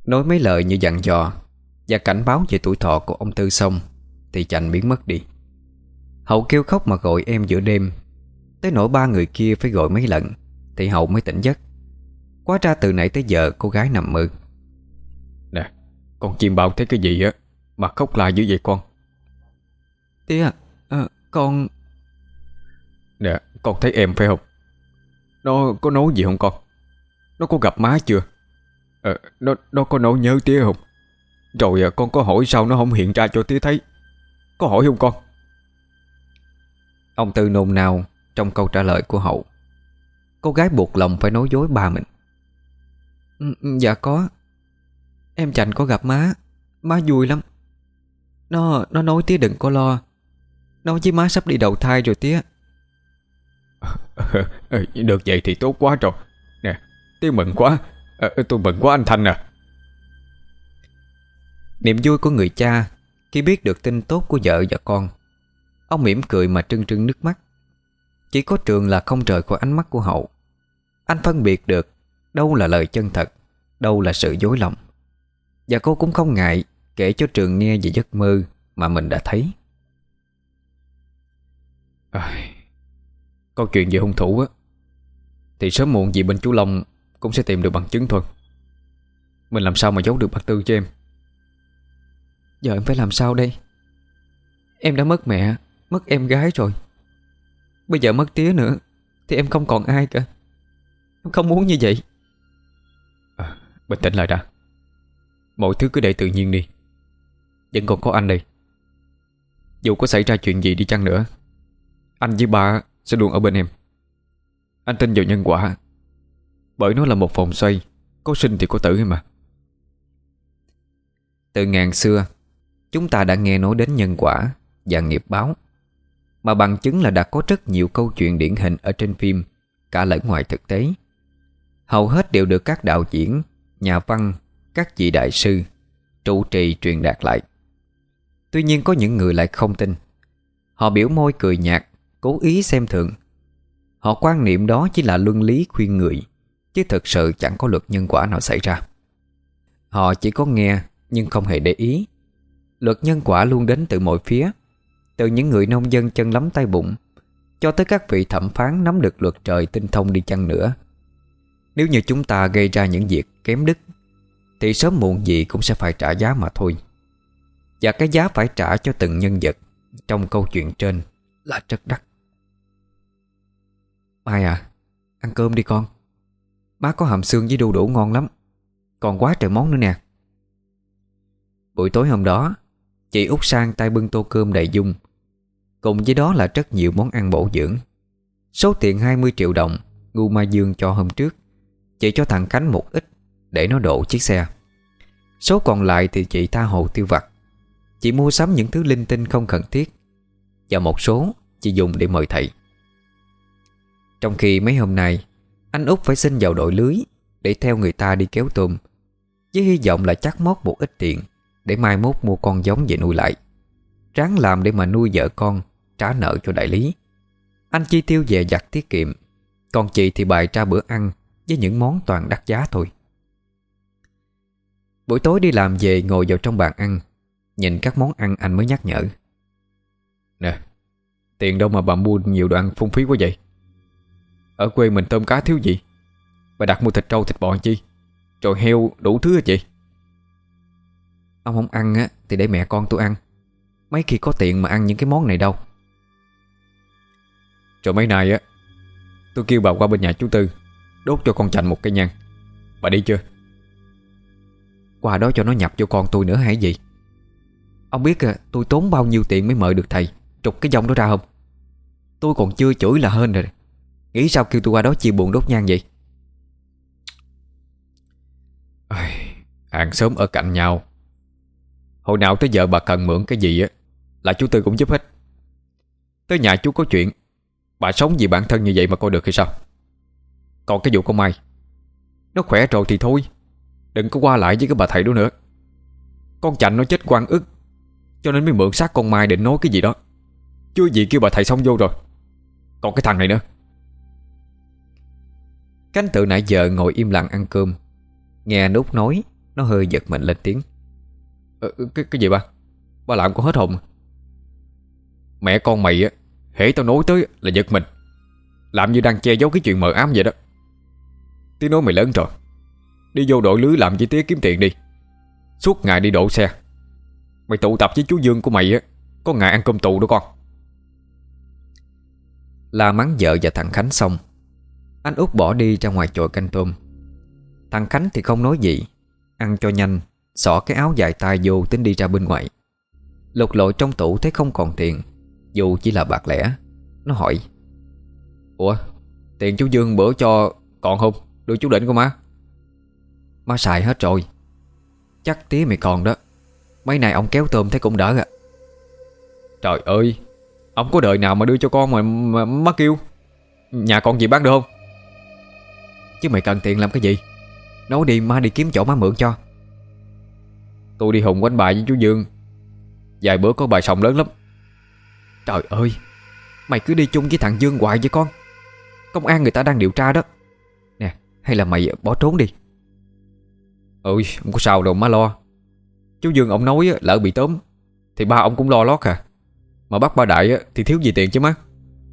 Nói mấy lời như dặn dò và cảnh báo về tuổi thọ của ông Tư xong thì Chành biến mất đi. Hậu kêu khóc mà gọi em giữa đêm, tới nỗi ba người kia phải gọi mấy lần thì Hậu mới tỉnh giấc. Quá ra từ nãy tới giờ cô gái nằm mơ. Nè, con chim bao thấy cái gì á mà khóc la dữ vậy con? Tía, con... Nè, con thấy em phải không? Nó có nói gì không con? Nó có gặp má chưa? Nó có nỗi nhớ tía không? Rồi con có hỏi sao nó không hiện ra cho tía thấy? Có hỏi không con? Ông Tư nôn nao trong câu trả lời của Hậu. Cô gái buộc lòng phải nói dối ba mình. Dạ có. Em Chành có gặp má. Má vui lắm. Nó nói tía đừng có lo. Nói với má sắp đi đầu thai rồi tía. Được vậy thì tốt quá rồi. Nè, tía mừng quá. Tôi mừng quá anh Thanh à. Niềm vui của người cha khi biết được tin tốt của vợ và con. Ông mỉm cười mà trưng trưng nước mắt. Chỉ có Trường là không rời khỏi ánh mắt của Hậu. Anh phân biệt được đâu là lời chân thật, đâu là sự dối lòng. Và cô cũng không ngại kể cho Trường nghe về giấc mơ mà mình đã thấy. Câu chuyện về hung thủ á thì sớm muộn gì bên chú Long cũng sẽ tìm được bằng chứng thôi. Mình làm sao mà giấu được bác Tư cho em? Giờ em phải làm sao đây? Em đã mất mẹ, mất em gái rồi. Bây giờ mất tía nữa thì em không còn ai cả. Em không muốn như vậy. Bình tĩnh lại đã. Mọi thứ cứ để tự nhiên đi. Vẫn còn có anh đây. Dù có xảy ra chuyện gì đi chăng nữa, anh với ba sẽ luôn ở bên em. Anh tin vào nhân quả, bởi nó là một vòng xoay, có sinh thì có tử ấy mà. Từ ngàn xưa, chúng ta đã nghe nói đến nhân quả và nghiệp báo, mà bằng chứng là đã có rất nhiều câu chuyện điển hình ở trên phim, cả lẫn ngoài thực tế. Hầu hết đều được các đạo diễn, nhà văn, các vị đại sư trụ trì truyền đạt lại. Tuy nhiên có những người lại không tin. Họ biểu môi cười nhạt, cố ý xem thường. Họ quan niệm đó chỉ là luân lý khuyên người, chứ thực sự chẳng có luật nhân quả nào xảy ra. Họ chỉ có nghe nhưng không hề để ý. Luật nhân quả luôn đến từ mọi phía, từ những người nông dân chân lấm tay bùn cho tới các vị thẩm phán nắm được luật trời tinh thông đi chăng nữa. Nếu như chúng ta gây ra những việc kém đức thì sớm muộn gì cũng sẽ phải trả giá mà thôi. Và cái giá phải trả cho từng nhân vật trong câu chuyện trên là rất đắt. Mai à, ăn cơm đi con. Má có hầm xương với đu đủ ngon lắm. Còn quá trời món nữa nè. Buổi tối hôm đó, chị Út sang tay bưng tô cơm đầy dung. Cùng với đó là rất nhiều món ăn bổ dưỡng. Số tiền 20 triệu đồng Ngu Ma Dương cho hôm trước, chị cho thằng Khánh một ít để nó độ chiếc xe. Số còn lại thì chị tha hồ tiêu vặt. Chị mua sắm những thứ linh tinh không cần thiết, và một số chị dùng để mời thầy. Trong khi mấy hôm nay anh Út phải xin vào đội lưới để theo người ta đi kéo tôm, với hy vọng là chắc mót một ít tiền để mai mốt mua con giống về nuôi lại, ráng làm để mà nuôi vợ con, trả nợ cho đại lý. Anh chi tiêu dè dặt tiết kiệm, còn chị thì bày ra bữa ăn với những món toàn đắt giá thôi. Buổi tối đi làm về ngồi vào trong bàn ăn, nhìn các món ăn anh mới nhắc nhở. Nè, tiền đâu mà bà mua nhiều đồ ăn phung phí quá vậy? Ở quê mình tôm cá thiếu gì, bà đặt mua thịt trâu thịt bò chi, rồi heo đủ thứ hết vậy? Ông không ăn á thì để mẹ con tôi ăn. Mấy khi có tiền mà ăn những cái món này đâu. Rồi mấy nay á, tôi kêu bà qua bên nhà chú Tư đốt cho con Chành một cây nhang. Bà đi chưa? Qua đó cho nó nhập cho con tôi nữa hay gì? Ông biết tôi tốn bao nhiêu tiền mới mời được thầy trục cái dông đó ra không? Tôi còn chưa chửi là hên rồi. Nghĩ sao kêu tôi qua đó chia buồn đốt nhang vậy? Hàng xóm ở cạnh nhau, hồi nào tới giờ bà cần mượn cái gì á là chú Tư cũng giúp hết. Tới nhà chú có chuyện, bà sống vì bản thân như vậy mà coi được hay sao? Còn cái vụ con Mai, nó khỏe rồi thì thôi, đừng có qua lại với cái bà thầy đó nữa. Con Chành nó chết oan ức, cho nên mới mượn xác con Mai định nói cái gì đó. Chưa gì kêu bà thầy xong vô rồi. Còn cái thằng này nữa. Cánh tự nãy giờ ngồi im lặng ăn cơm, nghe anh Út nói, Nó hơi giật mình lên tiếng. Cái gì ba? Ba làm con hết hồn. Mẹ con mày á, hễ tao nói tới là giật mình, làm như đang che giấu cái chuyện mờ ám vậy đó. Tiếng nói mày lớn rồi, đi vô đội lưới làm chi tiết kiếm tiền đi. Suốt ngày đi độ xe. Mày tụ tập với chú Dương của mày á, có ngày ăn cơm tù đó con. La mắng vợ và thằng Khánh xong, anh Út bỏ đi ra ngoài chòi canh tôm. Thằng Khánh thì không nói gì, ăn cho nhanh, xỏ cái áo dài tay vô tính đi ra bên ngoài. Lục lội trong tủ thấy không còn tiền, dù chỉ là bạc lẻ. Nó hỏi: Ủa, tiền chú Dương bữa cho còn không? Đưa chú Định của má. Má xài hết rồi. Chắc tía mày còn đó. Mấy này ông kéo tôm thấy cũng đỡ à. Trời ơi, ông có đời nào mà đưa cho con mà má kêu. Nhà còn gì bán được không? Chứ mày cần tiền làm cái gì? Nói đi, má đi kiếm chỗ má mượn cho. Tôi đi hùng quánh bài với chú Dương, vài bữa có bài sòng lớn lắm. Trời ơi, mày cứ đi chung với thằng Dương hoài với con. Công an người ta đang điều tra đó. Nè, hay là mày bỏ trốn đi. Ôi, không có sao đâu má lo. Chú Dương ông nói lỡ bị tóm thì ba ông cũng lo lót à. Mà bắt ba Đại thì thiếu gì tiền chứ má.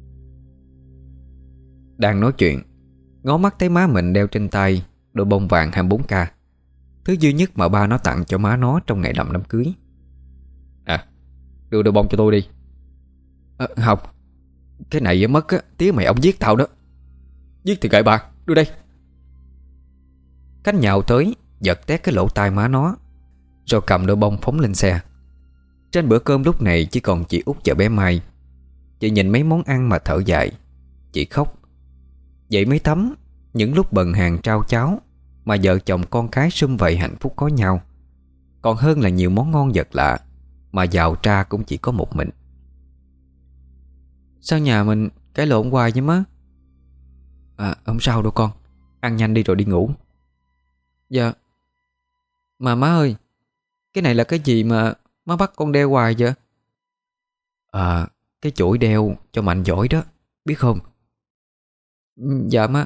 Đang nói chuyện, ngó mắt thấy má mình đeo trên tay đôi bông vàng 24K, thứ duy nhất mà ba nó tặng cho má nó trong ngày làm đám cưới. À, đưa đôi bông cho tôi đi. Không, cái này mất á, tía mày ông giết tao đó. Giết thì kệ bà, đưa đây. Khánh nhào tới, giật tét cái lỗ tai má nó, rồi cầm đôi bông phóng lên xe. Trên bữa cơm lúc này chỉ còn chị Út và bé Mai. Chị nhìn mấy món ăn mà thở dài. Chị khóc. Vậy mới thấm những lúc bần hàng trao cháo mà vợ chồng con cái sum vầy hạnh phúc có nhau, còn hơn là nhiều món ngon vật lạ mà giàu tra cũng chỉ có một mình. Sao nhà mình cãi lộn hoài vậy má? Không sao đâu con. Ăn nhanh đi rồi đi ngủ. Dạ. Mà má ơi, cái này là cái gì mà má bắt con đeo hoài vậy? Cái chuỗi đeo cho mạnh giỏi đó, biết không? Dạ má.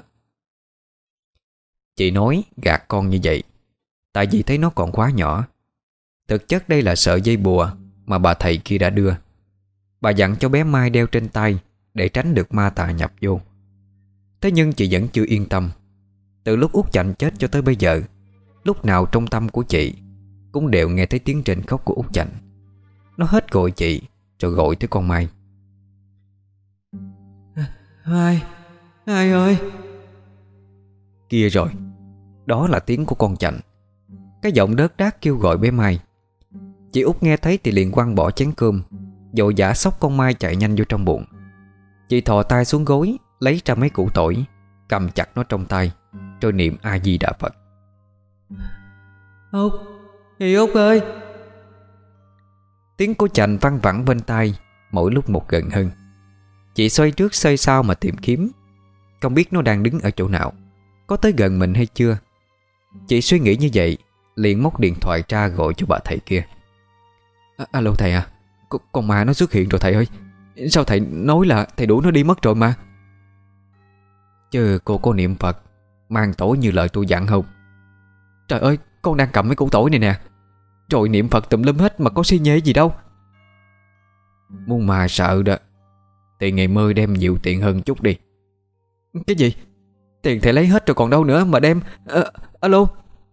Chị nói gạt con như vậy tại vì thấy nó còn quá nhỏ. Thực chất đây là sợi dây bùa mà bà thầy kia đã đưa. Bà dặn cho bé Mai đeo trên tay để tránh được ma tà nhập vô. Thế nhưng chị vẫn chưa yên tâm. Từ lúc Út Chạnh chết cho tới bây giờ, lúc nào trong tâm của chị cũng đều nghe thấy tiếng rên khóc của Út Chạnh. Nó hết gọi chị rồi gọi tới con Mai. Mai, Mai ơi. Kia rồi, đó là tiếng của con Chạnh. Cái giọng đớt đát kêu gọi bé Mai. Chị Út nghe thấy thì liền quăng bỏ chén cơm, vội vã xốc con Mai chạy nhanh vô trong bụng. Chị thò tay xuống gối, lấy ra mấy củ tỏi, cầm chặt nó trong tay, rồi niệm A Di Đà Phật. Út, chị Út ơi. Tiếng của Chạnh văng vẳng bên tai, mỗi lúc một gần hơn. Chị xoay trước xoay sau mà tìm kiếm, không biết nó đang đứng ở chỗ nào, có tới gần mình hay chưa. Chị suy nghĩ như vậy, liền móc điện thoại ra gọi cho bà thầy kia. Alo thầy à, con ma nó xuất hiện rồi thầy ơi. Sao thầy nói là thầy đuổi nó đi mất rồi mà? Chứ cô có niệm Phật mang tổ như lời tôi dặn không? Trời ơi, con đang cầm mấy củ tỏi này nè, rồi niệm Phật tùm lum hết mà có xi nhê gì đâu. Muốn mà sợ đó thì ngày mơ đem nhiều tiền hơn chút đi. Cái gì? Tiền thầy lấy hết rồi còn đâu nữa mà đem. Alo.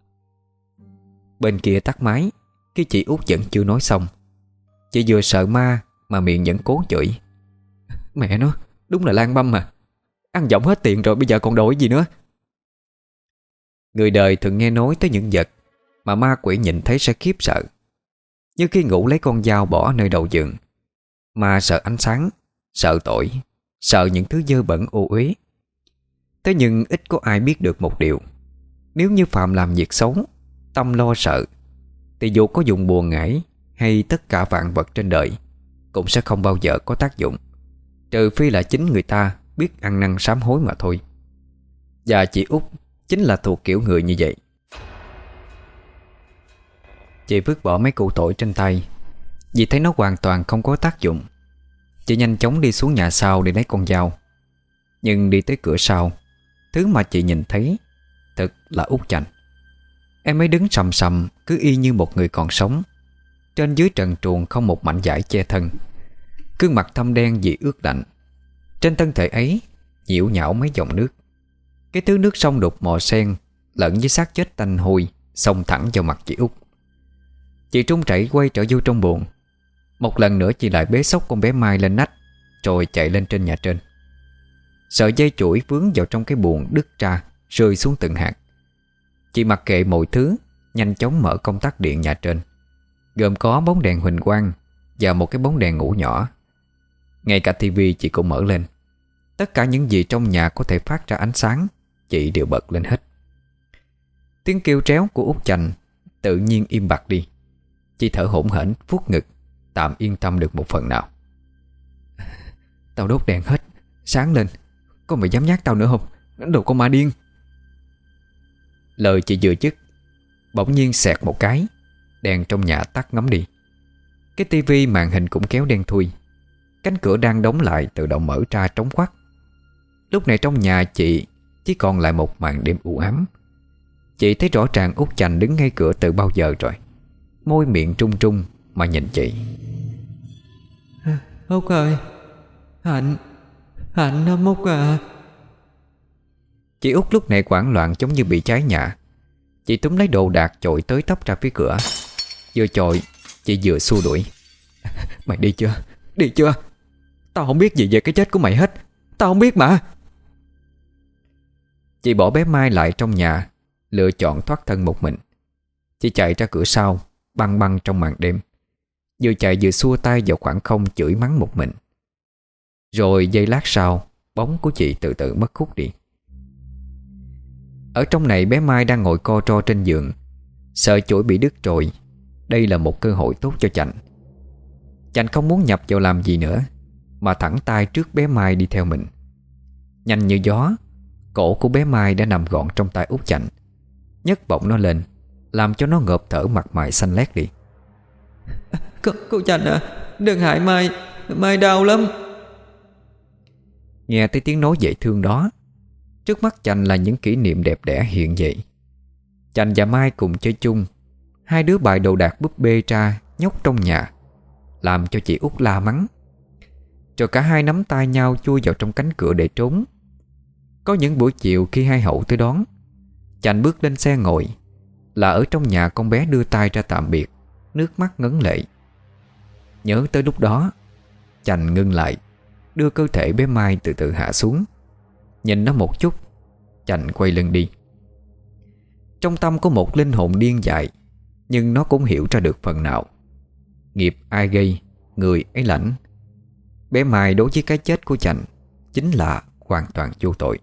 Bên kia tắt máy, cái chị Út vẫn chưa nói xong. Chị vừa sợ ma mà miệng vẫn cố chửi. Mẹ nó, đúng là lang băm mà. Ăn vọng hết tiền rồi bây giờ còn đổi gì nữa. Người đời thường nghe nói tới những vật mà ma quỷ nhìn thấy sẽ khiếp sợ. Như khi ngủ lấy con dao bỏ nơi đầu giường. Ma sợ ánh sáng, sợ tội, sợ những thứ dơ bẩn ô uế. Thế nhưng ít có ai biết được một điều. Nếu như Phạm làm việc xấu, tâm lo sợ, thì dù có dùng bùa ngải hay tất cả vạn vật trên đời cũng sẽ không bao giờ có tác dụng, trừ phi là chính người ta biết ăn năn sám hối mà thôi. Và chị Út chính là thuộc kiểu người như vậy. Chị vứt bỏ mấy củ tỏi trên tay vì thấy nó hoàn toàn không có tác dụng. Chị nhanh chóng đi xuống nhà sau để lấy con dao. Nhưng đi tới cửa sau, thứ mà chị nhìn thấy thực là Út Chạnh. Em ấy đứng sầm sầm, cứ y như một người còn sống. Trên dưới trần truồng không một mảnh vải che thân. Gương mặt thâm đen vì ướt lạnh. Trên thân thể ấy nhiễu nhão mấy dòng nước. Cái thứ nước sông đục mò sen lẫn với xác chết tanh hôi xông thẳng vào mặt chị Út. Chị trung chảy quay trở vô trong buồng. Một lần nữa chị lại bế xốc con bé Mai lên nách, rồi chạy lên trên nhà trên. Sợi dây chuỗi vướng vào trong cái buồng đứt ra, rơi xuống từng hạt. Chị mặc kệ mọi thứ, nhanh chóng mở công tắc điện nhà trên, gồm có bóng đèn huỳnh quang và một cái bóng đèn ngủ nhỏ. Ngay cả tivi chị cũng mở lên. Tất cả những gì trong nhà có thể phát ra ánh sáng chị đều bật lên hết. Tiếng kêu tréo của Út Chành tự nhiên im bặt đi. Chị thở hổn hển vuốt ngực, tạm yên tâm được một phần nào. Tao đốt đèn hết, sáng lên. Có mày dám nhát tao nữa không? Đồ con ma điên. Lời chị vừa dứt, bỗng nhiên xẹt một cái, đèn trong nhà tắt ngấm đi. Cái tivi màn hình cũng kéo đen thui. Cánh cửa đang đóng lại tự động mở ra trống khoắt. Lúc này trong nhà chị chỉ còn lại một màn đêm u ám. Chị thấy rõ ràng Út Chành đứng ngay cửa từ bao giờ rồi, môi miệng trung trung mà nhìn chị. Út ơi, Hạnh đó Út à. Chị Út lúc này hoảng loạn giống như bị cháy nhà. Chị túm lấy đồ đạc chội tới tấp ra phía cửa. Vừa chội chị vừa xua đuổi. Mày đi chưa? Đi chưa? Tao không biết gì về cái chết của mày hết. Tao không biết mà. Chị bỏ bé Mai lại trong nhà, lựa chọn thoát thân một mình. Chị chạy ra cửa sau, băng băng trong màn đêm, vừa chạy vừa xua tay vào khoảng không chửi mắng một mình. Rồi giây lát sau, bóng của chị từ từ mất hút đi. Ở trong này bé Mai đang ngồi co ro trên giường, sợ chuỗi bị đứt rồi. Đây là một cơ hội tốt cho Chành. Chành không muốn nhập vào làm gì nữa, mà thẳng tay trước bé Mai đi theo mình. Nhanh như gió, cổ của bé Mai đã nằm gọn trong tay Út Chành. Nhấc bổng nó lên, làm cho nó ngợp thở, mặt mày xanh lét đi. Cô Chành à, đừng hại Mai. Mai đau lắm. Nghe tới tiếng nói dễ thương đó, trước mắt Chành là những kỷ niệm đẹp đẽ hiện dậy. Chành và Mai cùng chơi chung. Hai đứa bày đồ đạc búp bê ra nhốt trong nhà, làm cho chị Út la mắng. Rồi cả hai nắm tay nhau chui vào trong cánh cửa để trốn. Có những buổi chiều khi hai hậu tới đón, Chành bước lên xe ngồi, là ở trong nhà con bé đưa tay ra tạm biệt, nước mắt ngấn lệ. Nhớ tới lúc đó, Chành ngưng lại, đưa cơ thể bé Mai từ từ hạ xuống. Nhìn nó một chút, Chành quay lưng đi. Trong tâm có một linh hồn điên dại, nhưng nó cũng hiểu ra được phần nào. Nghiệp ai gây, người ấy lãnh. Bé Mai đối với cái chết của Chành chính là hoàn toàn vô tội.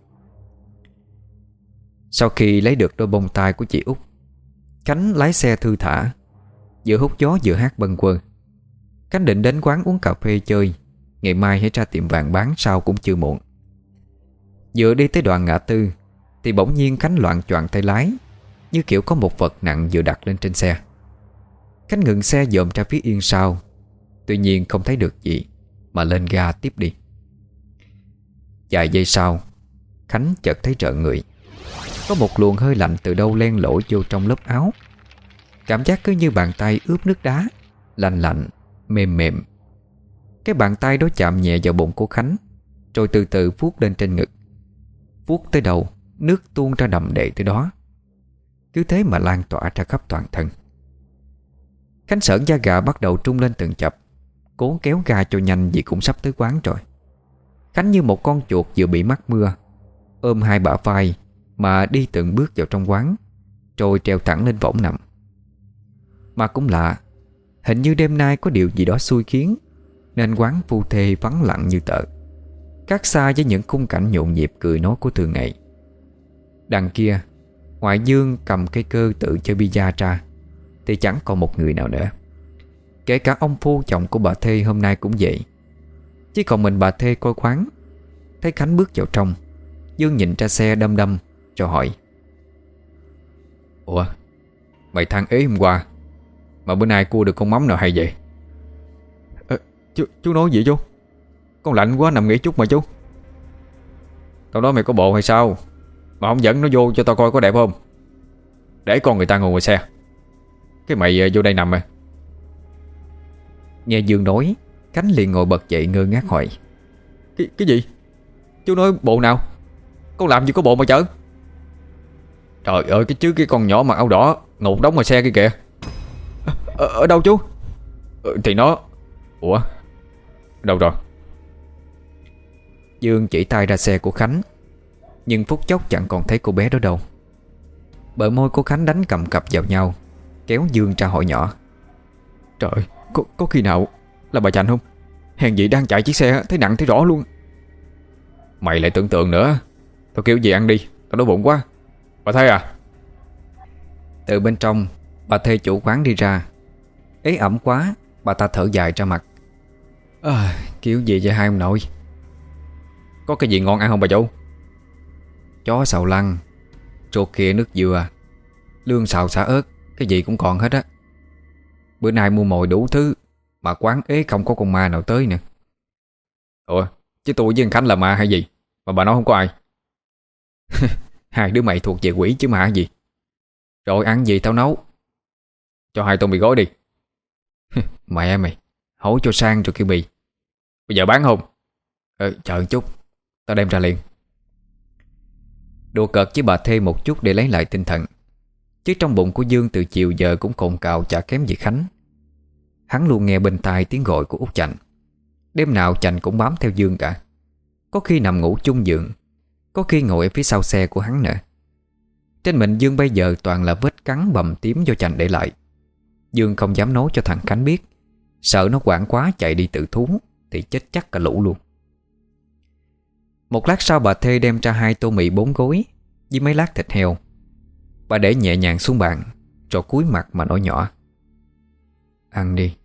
Sau khi lấy được đôi bông tai của chị Út, Khánh lái xe thư thả, vừa hút gió vừa hát bâng quơ. Khánh định đến quán uống cà phê chơi, ngày mai hãy ra tiệm vàng bán sao cũng chưa muộn. Vừa đi tới đoạn ngã tư thì bỗng nhiên Khánh loạng choạng tay lái, như kiểu có một vật nặng vừa đặt lên trên xe. Khánh ngừng xe dòm ra phía yên sau, tuy nhiên không thấy được gì, mà lên ga tiếp đi. Vài giây sau, Khánh chợt thấy rợn người. Có một luồng hơi lạnh từ đâu len lỏi vô trong lớp áo. Cảm giác cứ như bàn tay ướp nước đá, lạnh lạnh, mềm mềm. Cái bàn tay đó chạm nhẹ vào bụng của Khánh, rồi từ từ vuốt lên trên ngực. Vuốt tới đầu, nước tuôn ra đầm đệ tới đó, cứ thế mà lan tỏa ra khắp toàn thân. Khánh sởn da gà bắt đầu trung lên từng chập, cố kéo ga cho nhanh vì cũng sắp tới quán rồi. Khánh như một con chuột vừa bị mắc mưa, ôm hai bả vai mà đi từng bước vào trong quán, rồi trèo thẳng lên võng nằm. Mà cũng lạ, hình như đêm nay có điều gì đó xui khiến, nên quán phu thê vắng lặng như tờ, khác xa với những khung cảnh nhộn nhịp cười nói của thường ngày. Đằng kia, ngoại Dương cầm cây cơ tự chơi bida ra, thì chẳng còn một người nào nữa. Kể cả ông phu chồng của bà Thê hôm nay cũng vậy. Chỉ còn mình bà Thê coi quán. Thấy Khánh bước vào trong, Dương nhìn ra xe đâm đâm, rồi hỏi: Ủa, mày than ế hôm qua mà bữa nay cua được con mắm nào hay vậy? Chú nói gì chú? Con lạnh quá nằm nghỉ chút mà chú. Tao nói mày có bộ hay sao mà không dẫn nó vô cho tao coi có đẹp không? Để con người ta ngồi ngoài xe. Cái mày vô đây nằm à? Nghe Dương nói, Khánh liền ngồi bật dậy ngơ ngác hỏi: Cái gì? Chú nói bộ nào? Con làm gì có bộ mà chở? Trời ơi, cái con nhỏ mặc áo đỏ ngột đóng ngoài xe kia kìa. Ở đâu chú? Thì nó... Ủa? Đâu rồi? Dương chỉ tay ra xe của Khánh, nhưng phút chốc chẳng còn thấy cô bé đó đâu. Bờ môi của Khánh đánh cầm cập vào nhau, kéo Dương ra hỏi nhỏ: Trời, có khi nào là bà Chành không? Hèn gì đang chạy chiếc xe thấy nặng thấy rõ luôn. Mày lại tưởng tượng nữa. Tao kêu gì ăn đi, tao đói bụng quá. Bà thấy à? Từ bên trong, bà thê chủ quán đi ra. Ế ẩm quá, bà ta thở dài ra mặt: Kiểu gì vậy hai ông nội? Có cái gì ngon ăn không bà chủ? Chó xào lăn, ruột khịa nước dừa, lương xào xả ớt, cái gì cũng còn hết á. Bữa nay mua mồi đủ thứ, mà quán ế không có con ma nào tới nè. Ủa, chứ tôi với anh Khánh là ma hay gì mà bà nói không có ai? Hai đứa mày thuộc về quỷ chứ ma gì. Rồi ăn gì tao nấu. Cho 2 tô mì gói đi. Mẹ mày, hổ cho sang rồi kêu bì. Bây giờ bán không? Chờ chút, tao đem ra liền. Đùa cợt với bà thê một chút để lấy lại tinh thần, chứ trong bụng của Dương từ chiều giờ cũng cồn cào chả kém gì Khánh. Hắn luôn nghe bên tai tiếng gọi của Út Chành. Đêm nào Chành cũng bám theo Dương cả. Có khi nằm ngủ chung giường, có khi ngồi ở phía sau xe của hắn nữa. Trên mình Dương bây giờ toàn là vết cắn bầm tím do Chành để lại. Dương không dám nói cho thằng Khánh biết, sợ nó quảng quá chạy đi tự thú thì chết chắc cả lũ luôn. Một lát sau bà thê đem ra 2 tô mì 4 gối với mấy lát thịt heo. Bà để nhẹ nhàng xuống bàn, rồi cúi mặt mà nói nhỏ: Ăn đi.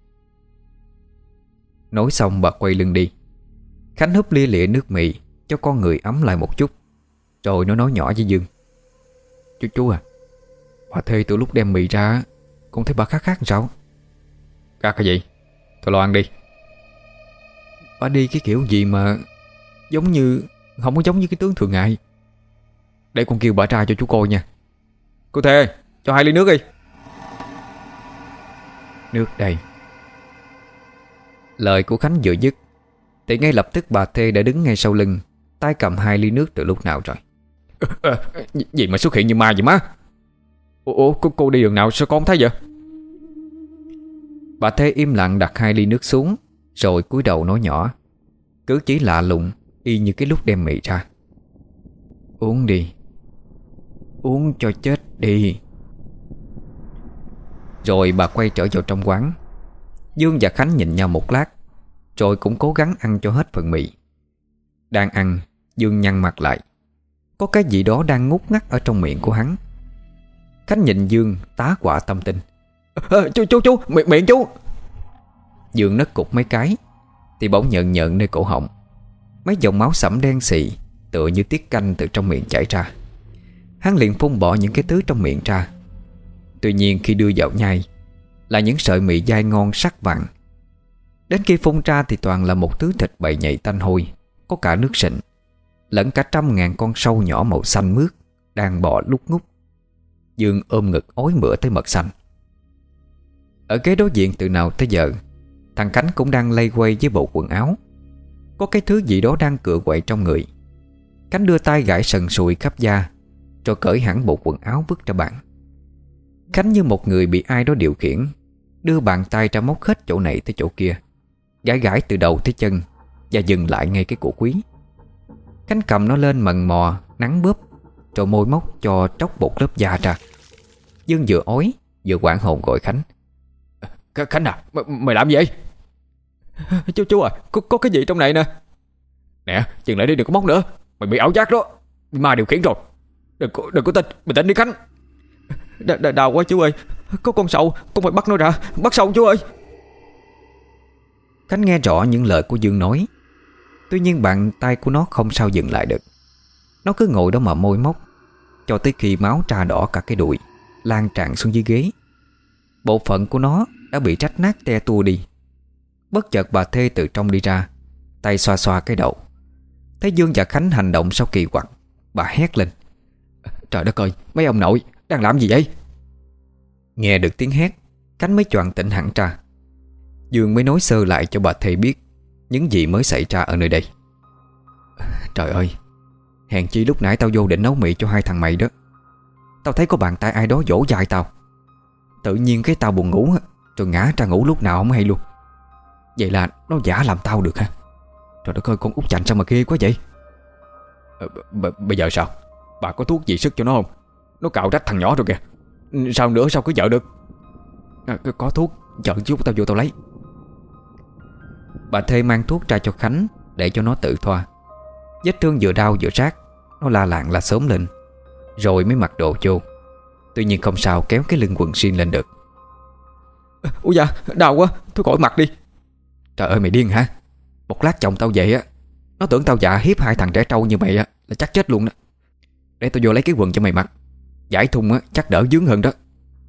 Nói xong bà quay lưng đi. Khánh húp lia lịa nước mì cho con người ấm lại một chút, rồi nó nói nhỏ với Dương: Chú à, bà thê từ lúc đem mì ra con thấy bà khác khác sao? Khác cái gì? Tôi lo ăn đi. Bà đi cái kiểu gì mà giống như... không có giống như cái tướng thường ngày. Để con kêu bà ra cho chú coi nha. Cô Thê, cho 2 ly nước đi. Nước đây. Lời của Khánh vừa dứt thì ngay lập tức bà thê đã đứng ngay sau lưng, tay cầm 2 ly nước từ lúc nào rồi. Gì mà xuất hiện như ma vậy má? Ủa cô đi đường nào sao con không thấy vậy? Bà thê im lặng đặt 2 ly nước xuống, rồi cúi đầu nói nhỏ, cứ chỉ lạ lùng y như cái lúc đem mì ra: Uống đi, uống cho chết đi. Rồi bà quay trở vào trong quán. Dương và Khánh nhìn nhau một lát, rồi cũng cố gắng ăn cho hết phần mì. Đang ăn, Dương nhăn mặt lại. Có cái gì đó đang ngút ngắt ở trong miệng của hắn. Khánh nhìn Dương tá hỏa tâm tình: Chú, miệng chú. Dương nấc cục mấy cái thì bỗng nhợn nhợn nơi cổ họng. Mấy dòng máu sẫm đen xị tựa như tiết canh từ trong miệng chảy ra. Hắn liền phun bỏ những cái thứ trong miệng ra. Tuy nhiên khi đưa vào nhai là những sợi mì dai ngon sắc vàng. Đến khi phun ra thì toàn là một thứ thịt bầy nhầy tanh hôi, có cả nước sịn, lẫn cả 100.000 con sâu nhỏ màu xanh mướt đang bò lúc ngút. Dương ôm ngực ói mửa tới mật xanh. Ở kế đối diện từ nào tới giờ, thằng Khánh cũng đang lây quay với bộ quần áo. Có cái thứ gì đó đang cựa quậy trong người. Khánh đưa tay gãi sần sùi khắp da, rồi cởi hẳn bộ quần áo vứt ra bàn. Khánh như một người bị ai đó điều khiển, đưa bàn tay ra móc hết chỗ này tới chỗ kia, gãi gãi từ đầu tới chân, và dừng lại ngay cái cổ quý. Khánh cầm nó lên mần mò, nắn bóp, rồi môi móc cho tróc bột lớp da ra. Dương vừa ói vừa hoảng hồn gọi Khánh: Khánh à, mày làm gì vậy? Chú à, có cái gì trong này nè. Nè, dừng lại đi, đừng có móc nữa. Mày bị ảo giác đó, bị ma điều khiển rồi. Đừng có tin, bình tĩnh đi Khánh. Đau quá chú ơi, có con sâu, con phải bắt nó ra. Bắt sâu chú ơi. Khánh nghe rõ những lời của Dương nói. Tuy nhiên bàn tay của nó không sao dừng lại được. Nó cứ ngồi đó mà môi móc cho tới khi máu tra đỏ cả cái đùi, lan tràn xuống dưới ghế. Bộ phận của nó đã bị rách nát te tua đi. Bất chợt bà thê từ trong đi ra, tay xoa xoa cái đầu. Thấy Dương và Khánh hành động sao kỳ quặc, bà hét lên: Trời đất ơi, mấy ông nội đang làm gì vậy? Nghe được tiếng hét, Khánh mới choàng tỉnh hẳn ra. Dương mới nói sơ lại cho bà thầy biết những gì mới xảy ra ở nơi đây. Trời ơi, hèn chi lúc nãy tao vô định nấu mì cho hai thằng mày đó, tao thấy có bàn tay ai đó vỗ vai tao. Tự nhiên cái tao buồn ngủ rồi ngã ra ngủ lúc nào không hay luôn. Vậy là nó giả làm tao được hả? Trời đất ơi, con út chành sao mà ghê quá vậy? Bây giờ sao? Bà có thuốc gì sức cho nó không? Nó cạo rách thằng nhỏ rồi kìa. Sao nữa, sao cứ vợ được? Có thuốc, chờ chút tao vô tao lấy. Bà thê mang thuốc ra cho Khánh để cho nó tự thoa. Vết thương vừa đau vừa rát, nó la làng la xóm lên, rồi mới mặc đồ vô. Tuy nhiên không sao kéo cái lưng quần jean lên được. Ủa dạ, đau quá, thôi khỏi mặc đi. Trời ơi, mày điên hả? Một lát chồng tao về á, nó tưởng tao dạ hiếp hai thằng trẻ trâu như mày á là chắc chết luôn đó. Để tao vô lấy cái quần cho mày mặc, giải thun á chắc đỡ vướng hơn đó.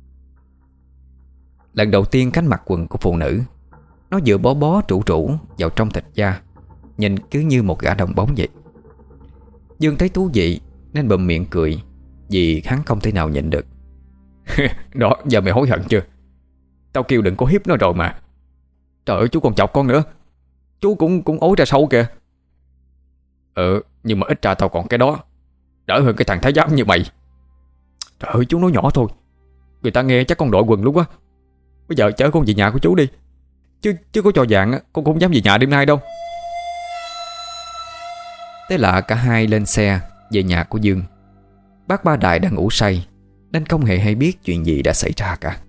Lần đầu tiên Khánh mặc quần của phụ nữ, nó vừa bó bó trụ trụ vào trong thịt da, nhìn cứ như một gã đồng bóng vậy. Dương thấy thú vị nên bụm miệng cười, vì hắn không thể nào nhịn được. Đó, giờ mày hối hận chưa? Tao kêu đừng có hiếp nó rồi mà. Trời ơi, chú còn chọc con nữa. Chú cũng ối ra sâu kìa. Nhưng mà ít ra tao còn cái đó, đỡ hơn cái thằng thái giám như mày. Trời ơi, chú nói nhỏ thôi, người ta nghe chắc con đội quần lúc á. Bây giờ chở con về nhà của chú đi. Chứ có cho vàng con không dám về nhà đêm nay đâu. Thế là cả hai lên xe về nhà của Dương. Bác Ba Đại đang ngủ say nên không hề hay biết chuyện gì đã xảy ra cả.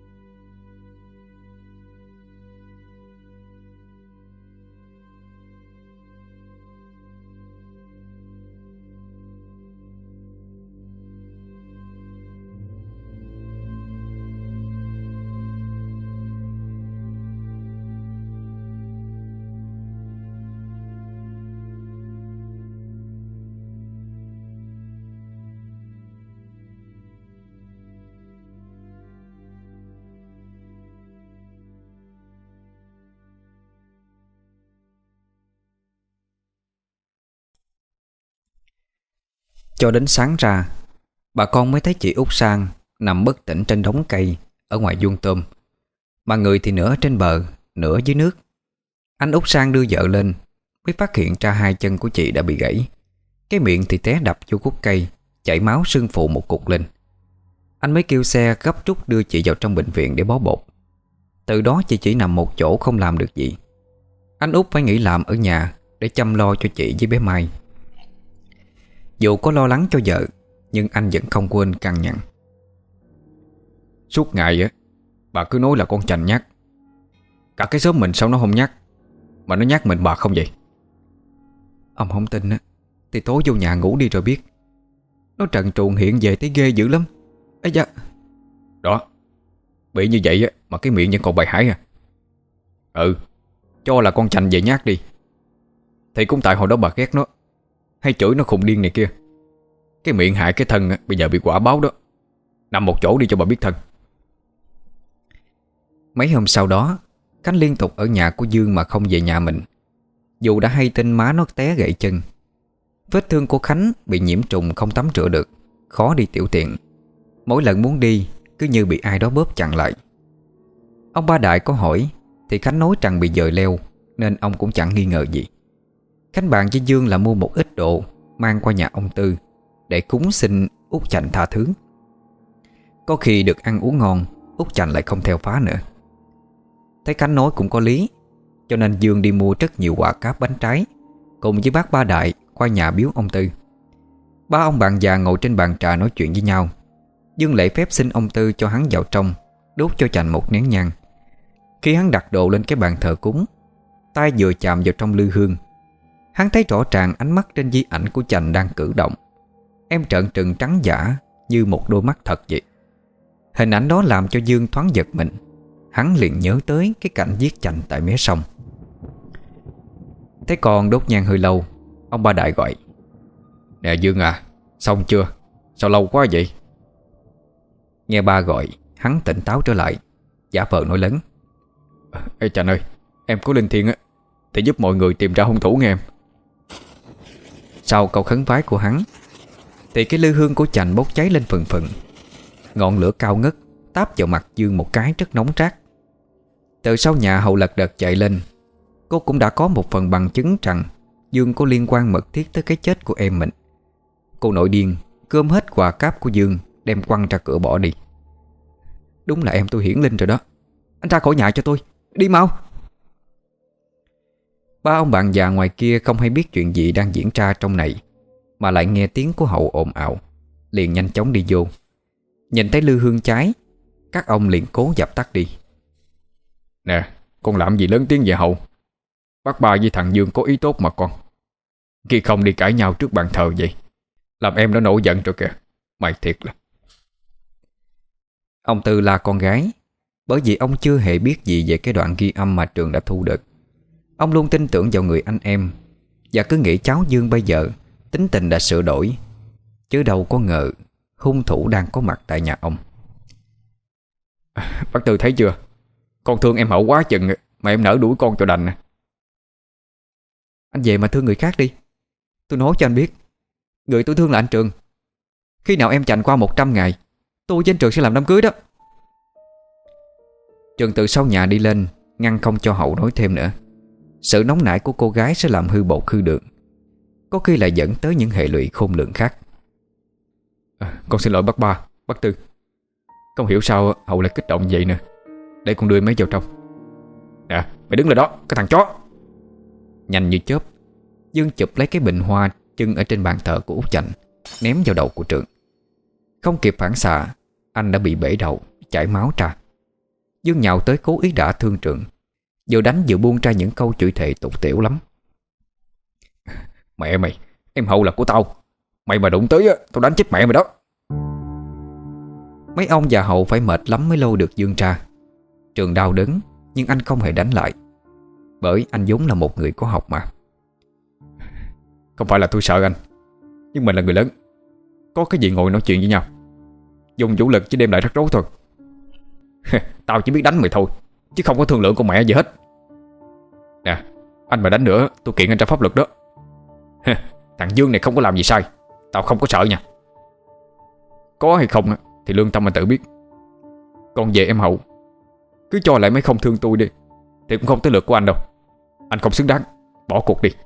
Cho đến sáng ra, bà con mới thấy chị Út Sang nằm bất tỉnh trên đống cây ở ngoài vuông tôm, mà người thì nửa trên bờ, nửa dưới nước. Anh Út Sang đưa vợ lên mới phát hiện ra hai chân của chị đã bị gãy, cái miệng thì té đập vô gốc cây, chảy máu sưng phù một cục lên. Anh mới kêu xe gấp rút đưa chị vào trong bệnh viện để bó bột. Từ đó chị chỉ nằm một chỗ không làm được gì. Anh Út phải nghỉ làm ở nhà để chăm lo cho chị với bé Mai. Dù có lo lắng cho vợ, nhưng anh vẫn không quên căn nhằn. Suốt ngày á, bà cứ nói là con chành nhát. Cả cái xóm mình sao nó không nhát, mà nó nhát mình bà không vậy? Ông không tin á thì tối vô nhà ngủ đi rồi biết. Nó trần truồng hiện về thấy ghê dữ lắm. Ây da. Đó, bị như vậy á mà cái miệng vẫn còn bày hải à. Cho là con chành về nhát đi, thì cũng tại hồi đó bà ghét nó, hay chửi nó khùng điên này kia. Cái miệng hại cái thân bây giờ bị quả báo đó. Nằm một chỗ đi cho bà biết thân. Mấy hôm sau đó, Khánh liên tục ở nhà của Dương mà không về nhà mình. Dù đã hay tin má nó té gãy chân. Vết thương của Khánh bị nhiễm trùng không tắm rửa được, khó đi tiểu tiện. Mỗi lần muốn đi cứ như bị ai đó bóp chặn lại. Ông Ba Đại có hỏi thì Khánh nói rằng bị dời leo, nên ông cũng chẳng nghi ngờ gì. Khánh bàn với Dương là mua một ít đồ mang qua nhà ông Tư để cúng xin Út Chành tha thứ. Có khi được ăn uống ngon, Út Chành lại không theo phá nữa. Thấy Khánh nói cũng có lý, cho nên Dương đi mua rất nhiều quà cáp bánh trái cùng với bác Ba Đại qua nhà biếu ông Tư. Ba ông bạn già ngồi trên bàn trà nói chuyện với nhau. Dương lễ phép xin ông Tư cho hắn vào trong đốt cho Chành một nén nhang. Khi hắn đặt đồ lên cái bàn thờ cúng, tay vừa chạm vào trong lư hương, hắn thấy rõ ràng ánh mắt trên di ảnh của Chành đang cử động. Em trợn trừng trắng dã như một đôi mắt thật vậy. Hình ảnh đó làm cho Dương thoáng giật mình. Hắn liền nhớ tới cái cảnh giết Chành tại mé sông. Thấy con đốt nhang hơi lâu, ông Ba Đại gọi: Nè Dương à, xong chưa? Sao lâu quá vậy? Nghe ba gọi, hắn tỉnh táo trở lại, giả vờ nói lớn: Ê Chành ơi, em có linh thiêng á thì giúp mọi người tìm ra hung thủ nghe em. Sau câu khấn vái của hắn thì cái lư hương của Chành bốc cháy lên phừng phừng. Ngọn lửa cao ngất táp vào mặt Dương một cái rất nóng rát. Từ sau nhà Hậu lật đật chạy lên. Cô cũng đã có một phần bằng chứng rằng Dương có liên quan mật thiết tới cái chết của em mình. Cô nổi điên gom hết quà cáp của Dương, đem quăng ra cửa bỏ đi. Đúng là em tôi hiển linh rồi đó. Anh ra khỏi nhà cho tôi, đi mau. Ba ông bạn già ngoài kia không hay biết chuyện gì đang diễn ra trong này, mà lại nghe tiếng của Hậu ồn ào, liền nhanh chóng đi vô. Nhìn thấy lư hương cháy, các ông liền cố dập tắt đi. Nè, con làm gì lớn tiếng vậy Hậu? Bác ba với thằng Dương có ý tốt mà con. Khi không đi cãi nhau trước bàn thờ vậy, làm em nó nổi giận rồi kìa. Mày thiệt là. Ông Tư la con gái, bởi vì ông chưa hề biết gì về cái đoạn ghi âm mà trường đã thu được. Ông luôn tin tưởng vào người anh em, và cứ nghĩ cháu Dương bây giờ tính tình đã sửa đổi, chứ đâu có ngờ hung thủ đang có mặt tại nhà ông. Bác Tư thấy chưa? Con thương em Hậu quá chừng mà em nỡ đuổi con cho đành. Anh về mà thương người khác đi. Tôi nói cho anh biết, người tôi thương là anh Trường. Khi nào em chành qua 100 ngày, tôi với anh Trường sẽ làm đám cưới đó. Trường từ sau nhà đi lên, ngăn không cho Hậu nói thêm nữa. Sự nóng nảy của cô gái sẽ làm hư bột hư đường, có khi lại dẫn tới những hệ lụy khôn lường khác. Con xin lỗi bác ba, bác Tư. Không hiểu sao Hậu lại kích động vậy nè. Để con đưa mấy vào trong. Nè, mày đứng lại đó, cái thằng chó. Nhanh như chớp, Dương chụp lấy cái bình hoa trưng ở trên bàn thờ của Út Chạnh, ném vào đầu của Trường. Không kịp phản xạ, anh đã bị bể đầu, chảy máu ra. Dương nhào tới cố ý đả thương Trường, vừa đánh vừa buông ra những câu chửi thề tục tĩu lắm. Mẹ mày, em Hậu là của tao. Mày mà đụng tới tao đánh chết mẹ mày đó. Mấy ông già Hậu phải mệt lắm mới lôi được Dương ra. Trường đau đớn, nhưng anh không hề đánh lại, bởi anh vốn là một người có học mà. Không phải là tôi sợ anh, nhưng mình là người lớn, có cái gì ngồi nói chuyện với nhau. Dùng vũ lực chỉ đem lại rắc rối thôi. Tao chỉ biết đánh mày thôi, chứ không có thương lượng con mẹ gì hết. Nè, anh mà đánh nữa tôi kiện anh ra pháp luật đó. Thằng Dương này không có làm gì sai, tao không có sợ nha. Có hay không thì lương tâm anh tự biết. Còn về em Hậu, cứ cho lại mấy không thương tôi đi, thì cũng không tới lượt của anh đâu. Anh không xứng đáng, bỏ cuộc đi.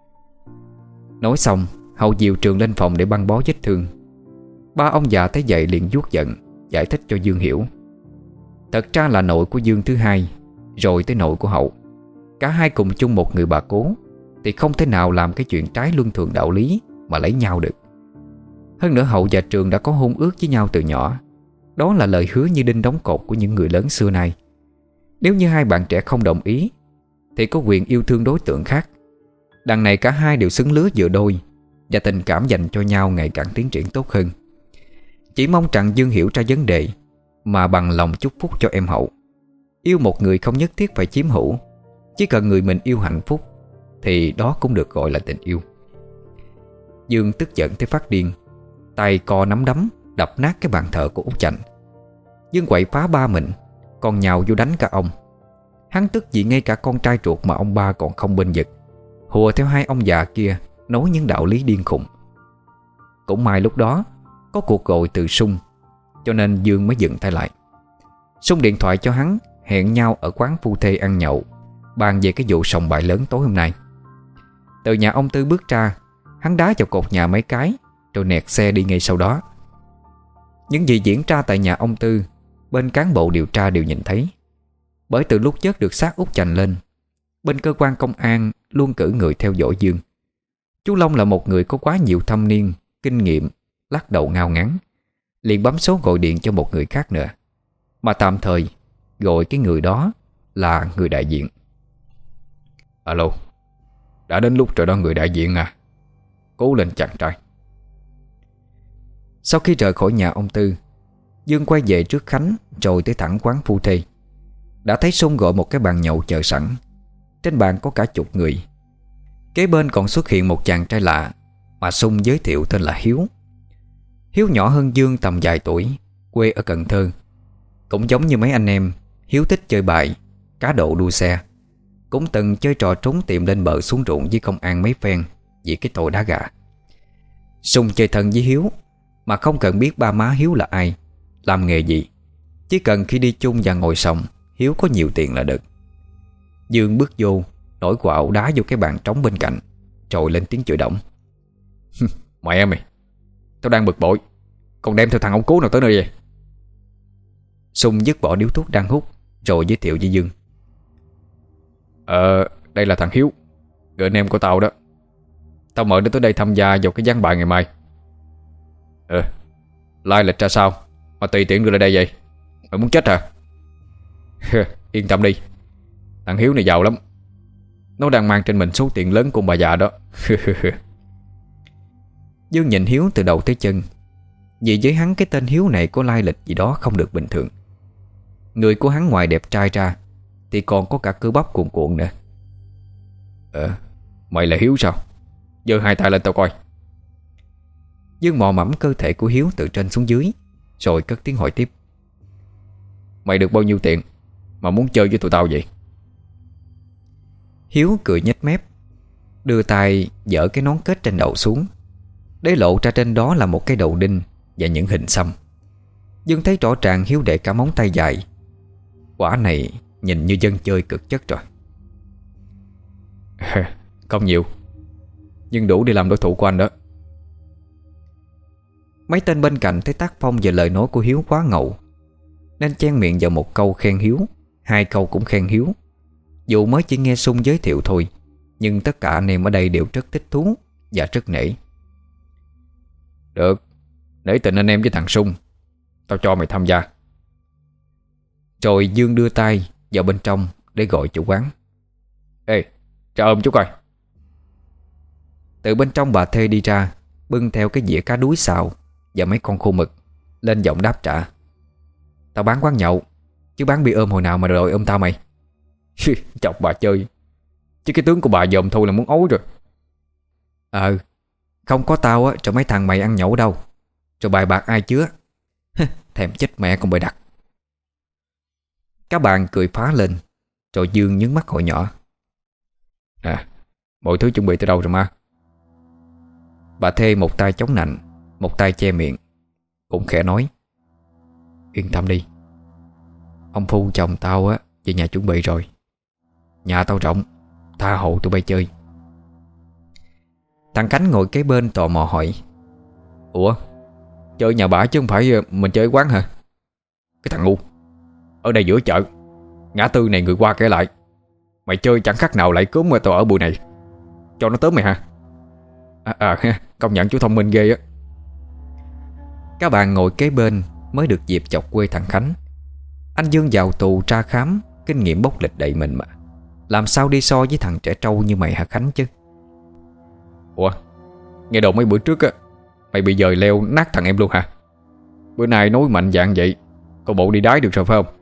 Nói xong, Hậu dìu Trường lên phòng để băng bó vết thương. Ba ông già thấy vậy liền vuốt giận, giải thích cho Dương hiểu. Thật ra là nội của Dương thứ hai, rồi tới nội của Hậu. Cả hai cùng chung một người bà cố, thì không thể nào làm cái chuyện trái luân thường đạo lý mà lấy nhau được. Hơn nữa Hậu và Trường đã có hôn ước với nhau từ nhỏ. Đó là lời hứa như đinh đóng cột của những người lớn xưa nay. Nếu như hai bạn trẻ không đồng ý, thì có quyền yêu thương đối tượng khác. Đằng này cả hai đều xứng lứa vừa đôi, và tình cảm dành cho nhau ngày càng tiến triển tốt hơn. Chỉ mong rằng Dương hiểu ra vấn đề, mà bằng lòng chúc phúc cho em Hậu. Yêu một người không nhất thiết phải chiếm hữu, chỉ cần người mình yêu hạnh phúc, thì đó cũng được gọi là tình yêu. Dương tức giận tới phát điên, tay co nắm đấm đập nát cái bàn thờ của Út Chạnh. Dương quậy phá ba mình, còn nhào vô đánh cả ông. Hắn tức vì ngay cả con trai ruột mà ông ba còn không bênh vực, hùa theo hai ông già kia nói những đạo lý điên khùng. Cũng may lúc đó có cuộc gọi từ Sung, cho nên Dương mới dừng tay lại. Sung điện thoại cho hắn hẹn nhau ở quán phu thê ăn nhậu, bàn về cái vụ sòng bài lớn tối hôm nay. Từ nhà ông Tư bước ra, hắn đá vào cột nhà mấy cái, rồi nẹt xe đi ngay sau đó. Những gì diễn ra tại nhà ông Tư, bên cán bộ điều tra đều nhìn thấy. Bởi từ lúc vớt được xác Út Chạnh lên, bên cơ quan công an luôn cử người theo dõi Dương. Chú Long là một người có quá nhiều thâm niên, kinh nghiệm, lắc đầu ngao ngán, liền bấm số gọi điện cho một người khác nữa, mà tạm thời gọi cái người đó là người đại diện. Alo, đã đến lúc rồi đó người đại diện à. Cố lên chàng trai. Sau khi rời khỏi nhà ông Tư, Dương quay về trước Khánh, rồi tới thẳng quán phu thê. Đã thấy Sung gọi một cái bàn nhậu chờ sẵn. Trên bàn có cả chục người. Kế bên còn xuất hiện một chàng trai lạ mà Sung giới thiệu tên là Hiếu. Hiếu nhỏ hơn Dương tầm vài tuổi, quê ở Cần Thơ. Cũng giống như mấy anh em, Hiếu thích chơi bài, cá độ đua xe. Cũng từng chơi trò trốn tìm lên bờ xuống ruộng với công an mấy phen vì cái tội đá gà. Sung chơi thân với Hiếu mà không cần biết ba má Hiếu là ai, làm nghề gì, Chỉ cần khi đi chung và ngồi sòng, Hiếu có nhiều tiền là được. Dương bước vô, nổi quả ẩu đá vô cái bàn trống bên cạnh, rồi lên tiếng chửi động. Mẹ mày, tao đang bực bội, còn đem theo thằng ông cố nào tới nơi vậy? Sung dứt bỏ điếu thuốc đang hút, rồi giới thiệu với Dương. Đây là thằng Hiếu, người anh em của tao đó. Tao mời nó tới đây tham gia vào cái giảng bài ngày mai. Lai lịch ra sao mà tùy tiện đưa lại đây vậy? Mày muốn chết hả? Yên tâm đi, thằng Hiếu này giàu lắm. Nó đang mang trên mình số tiền lớn của bà già đó. Dương nhìn Hiếu từ đầu tới chân, vì với hắn cái tên Hiếu này có lai lịch gì đó không được bình thường. Người của hắn ngoài đẹp trai ra thì còn có cả cơ bắp cuồn cuộn nữa. Mày là Hiếu sao? Giơ hai tay lên tao coi. Dương mò mẫm cơ thể của Hiếu từ trên xuống dưới, rồi cất tiếng hỏi tiếp. Mày được bao nhiêu tiền mà muốn chơi với tụi tao vậy? Hiếu cười nhếch mép, đưa tay dỡ cái nón kết trên đầu xuống, để lộ ra trên đó là một cái đầu đinh và những hình xăm. Dương thấy rõ ràng Hiếu để cả móng tay dài. Quả này nhìn như dân chơi cực chất rồi. Không nhiều, nhưng đủ để làm đối thủ của anh đó. Mấy tên bên cạnh thấy tác phong và lời nói của Hiếu quá ngầu, nên chen miệng vào một câu khen Hiếu, hai câu cũng khen Hiếu. Dù mới chỉ nghe Sung giới thiệu thôi, nhưng tất cả anh em ở đây đều rất thích thú và rất nể. Được, nể tình anh em với thằng Sung, tao cho mày tham gia. Rồi Dương đưa tay vào bên trong để gọi chủ quán. Ê, ra ôm chút coi. Từ bên trong bà Thê đi ra, bưng theo cái dĩa cá đuối xào và mấy con khô mực, lên giọng đáp trả. Tao bán quán nhậu, chứ bán bia ôm hồi nào mà rồi ôm tao mày. Chọc bà chơi, chứ cái tướng của bà dòm thôi là muốn ối rồi. Không có tao á, rồi mấy thằng mày ăn nhậu đâu. Rồi bài bạc ai chứa. Thèm chết mẹ con bày đặt. Các bạn cười phá lên, rồi Dương nhướng mắt hỏi nhỏ. Mọi thứ chuẩn bị tới đâu rồi ma? Bà Thê một tay chống nạnh, một tay che miệng, cũng khẽ nói. Yên tâm đi, ông phu chồng tao á về nhà chuẩn bị rồi. Nhà tao rộng, tha hộ tụi bay chơi. Thằng Khánh ngồi kế bên tò mò hỏi. Ủa, chơi nhà bả chứ không phải mình chơi quán hả? Cái thằng ngu, ở đây giữa chợ, ngã tư này người qua kể lại, mày chơi chẳng khác nào lại cướm tao ở buổi này. Cho nó tớm mày hả? Công nhận chú thông minh ghê á. Các bạn ngồi kế bên mới được dịp chọc quê thằng Khánh. Anh Dương vào tù ra khám, kinh nghiệm bốc lịch đầy mình mà. Làm sao đi so với thằng trẻ trâu như mày hả Khánh chứ? Ủa, nghe đồn mấy bữa trước á, mày bị dời leo nát thằng em luôn hả? Bữa nay nói mạnh dạng vậy, có bộ đi đái được rồi phải không?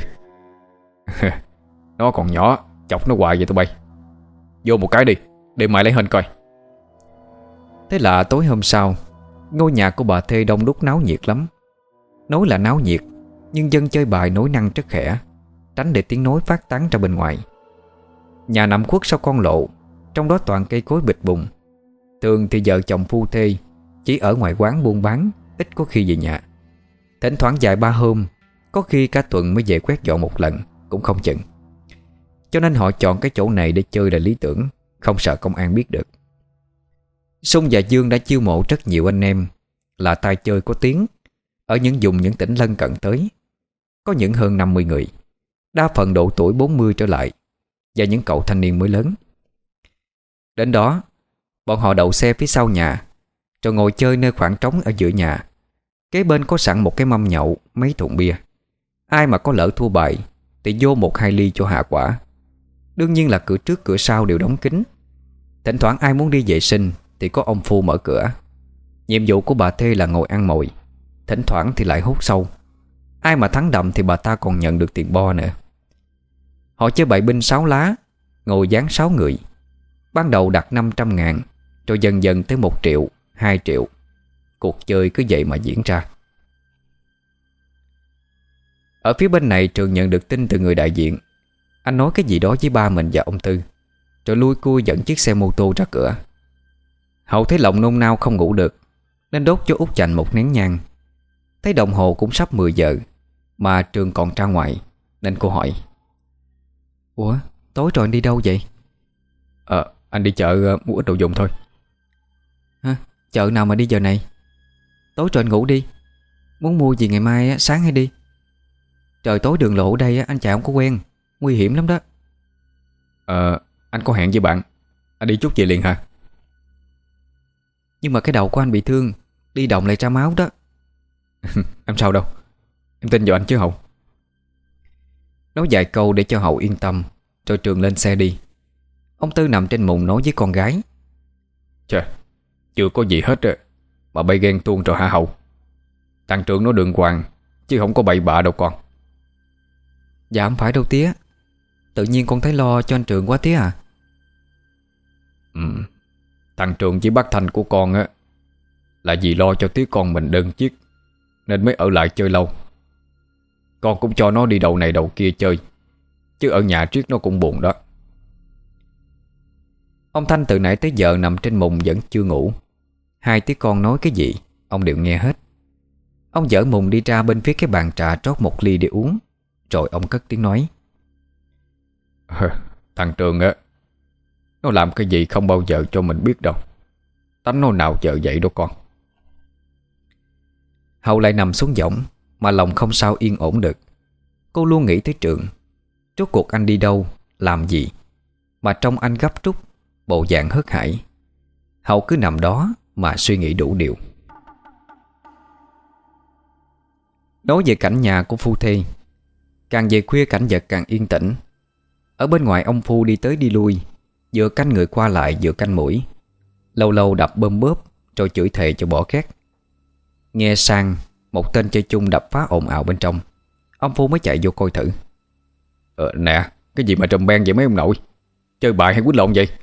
Nó còn nhỏ, chọc nó hoài vậy tụi bay. Vô một cái đi, để mày lấy hình coi. Thế là tối hôm sau, ngôi nhà của bà Thê đông đúc náo nhiệt lắm. Nói là náo nhiệt, nhưng dân chơi bài nói năng rất khẽ, tránh để tiếng nói phát tán ra bên ngoài. Nhà nằm khuất sau con lộ, trong đó toàn cây cối bịch bùng. Thường thì vợ chồng phu thê chỉ ở ngoài quán buôn bán, ít có khi về nhà. Thỉnh thoảng vài ba hôm, có khi cả tuần mới về quét dọn một lần, cũng không chừng. Cho nên họ chọn cái chỗ này để chơi là lý tưởng, không sợ công an biết được. Sung và Dương đã chiêu mộ rất nhiều anh em là tay chơi có tiếng ở những vùng những tỉnh lân cận tới. Có những hơn 50 người, đa phần độ tuổi 40 trở lại, và những cậu thanh niên mới lớn. Đến đó, bọn họ đậu xe phía sau nhà, rồi ngồi chơi nơi khoảng trống ở giữa nhà. Kế bên có sẵn một cái mâm nhậu, mấy thùng bia. Ai mà có lỡ thua bài thì vô 1-2 ly cho hạ quả. Đương nhiên là cửa trước cửa sau đều đóng kín. Thỉnh thoảng ai muốn đi vệ sinh thì có ông phu mở cửa. Nhiệm vụ của bà Thê là ngồi ăn mồi, thỉnh thoảng thì lại hút sâu. Ai mà thắng đậm thì bà ta còn nhận được tiền bo nữa. Họ chơi bậy binh 6 lá, ngồi dán 6 người. Ban đầu đặt 500.000, rồi dần dần tới 1 triệu, 2 triệu. Cuộc chơi cứ vậy mà diễn ra. Ở phía bên này Trường nhận được tin từ người đại diện. Anh nói cái gì đó với ba mình và ông Tư, rồi lui cui dẫn chiếc xe mô tô ra cửa. Hậu thấy lòng nôn nao không ngủ được, nên đốt cho Út Chành một nén nhang. Thấy đồng hồ cũng sắp 10 giờ mà Trường còn ra ngoài, nên cô hỏi: Ủa, tối rồi anh đi đâu vậy? Anh đi chợ mua ít đồ dùng thôi. Hả? Chợ nào mà đi giờ này? Tối rồi anh ngủ đi. Muốn mua gì ngày mai á, sáng hay đi. Trời tối đường lộ ở đây á, anh chạy không có quen, nguy hiểm lắm đó. Anh có hẹn với bạn. Anh đi chút về liền hả? Nhưng mà cái đầu của anh bị thương, đi động lại ra máu đó. Em sao đâu, em tin vào anh chứ Hậu. Nói vài câu để cho Hậu yên tâm, rồi Trường lên xe đi. Ông Tư nằm trên mùng nói với con gái: Chà, chưa có gì hết á mà bay ghen tuông rồi hả Hậu? Thằng Trường nó đường hoàng chứ không có bậy bạ đâu con. Dạ không phải đâu tía. Tự nhiên con thấy lo cho anh Trường quá tía à. Thằng Trường chỉ bắt thành của con á là vì lo cho tía con mình đơn chiếc nên mới ở lại chơi lâu. Con cũng cho nó đi đầu này đầu kia chơi, chứ ở nhà riết nó cũng buồn đó. Ông Thanh từ nãy tới giờ nằm trên mùng vẫn chưa ngủ. Hai tiếng con nói cái gì ông đều nghe hết. Ông dở mùng đi ra bên phía cái bàn trà, trót một ly để uống, rồi ông cất tiếng nói: Thằng Trường á, nó làm cái gì không bao giờ cho mình biết đâu. Tánh nó nào giờ vậy đâu con. Hậu lại nằm xuống võng mà lòng không sao yên ổn được. Cô luôn nghĩ tới Trường. Rốt cuộc anh đi đâu, làm gì mà trông anh gấp rút, bộ dạng hớt hải. Hậu cứ nằm đó mà suy nghĩ đủ điều. Nói về cảnh nhà của phu thê, càng về khuya cảnh vật càng yên tĩnh. Ở bên ngoài ông phu đi tới đi lui, vừa canh người qua lại vừa canh mũi, lâu lâu đập bơm bóp rồi chửi thề cho bỏ khét. Nghe sang một tên chơi chung đập phá ồn ào bên trong, ông phu mới chạy vô coi thử. Nè, cái gì mà trùm beng vậy mấy ông nội? Chơi bài hay quýnh lộn vậy?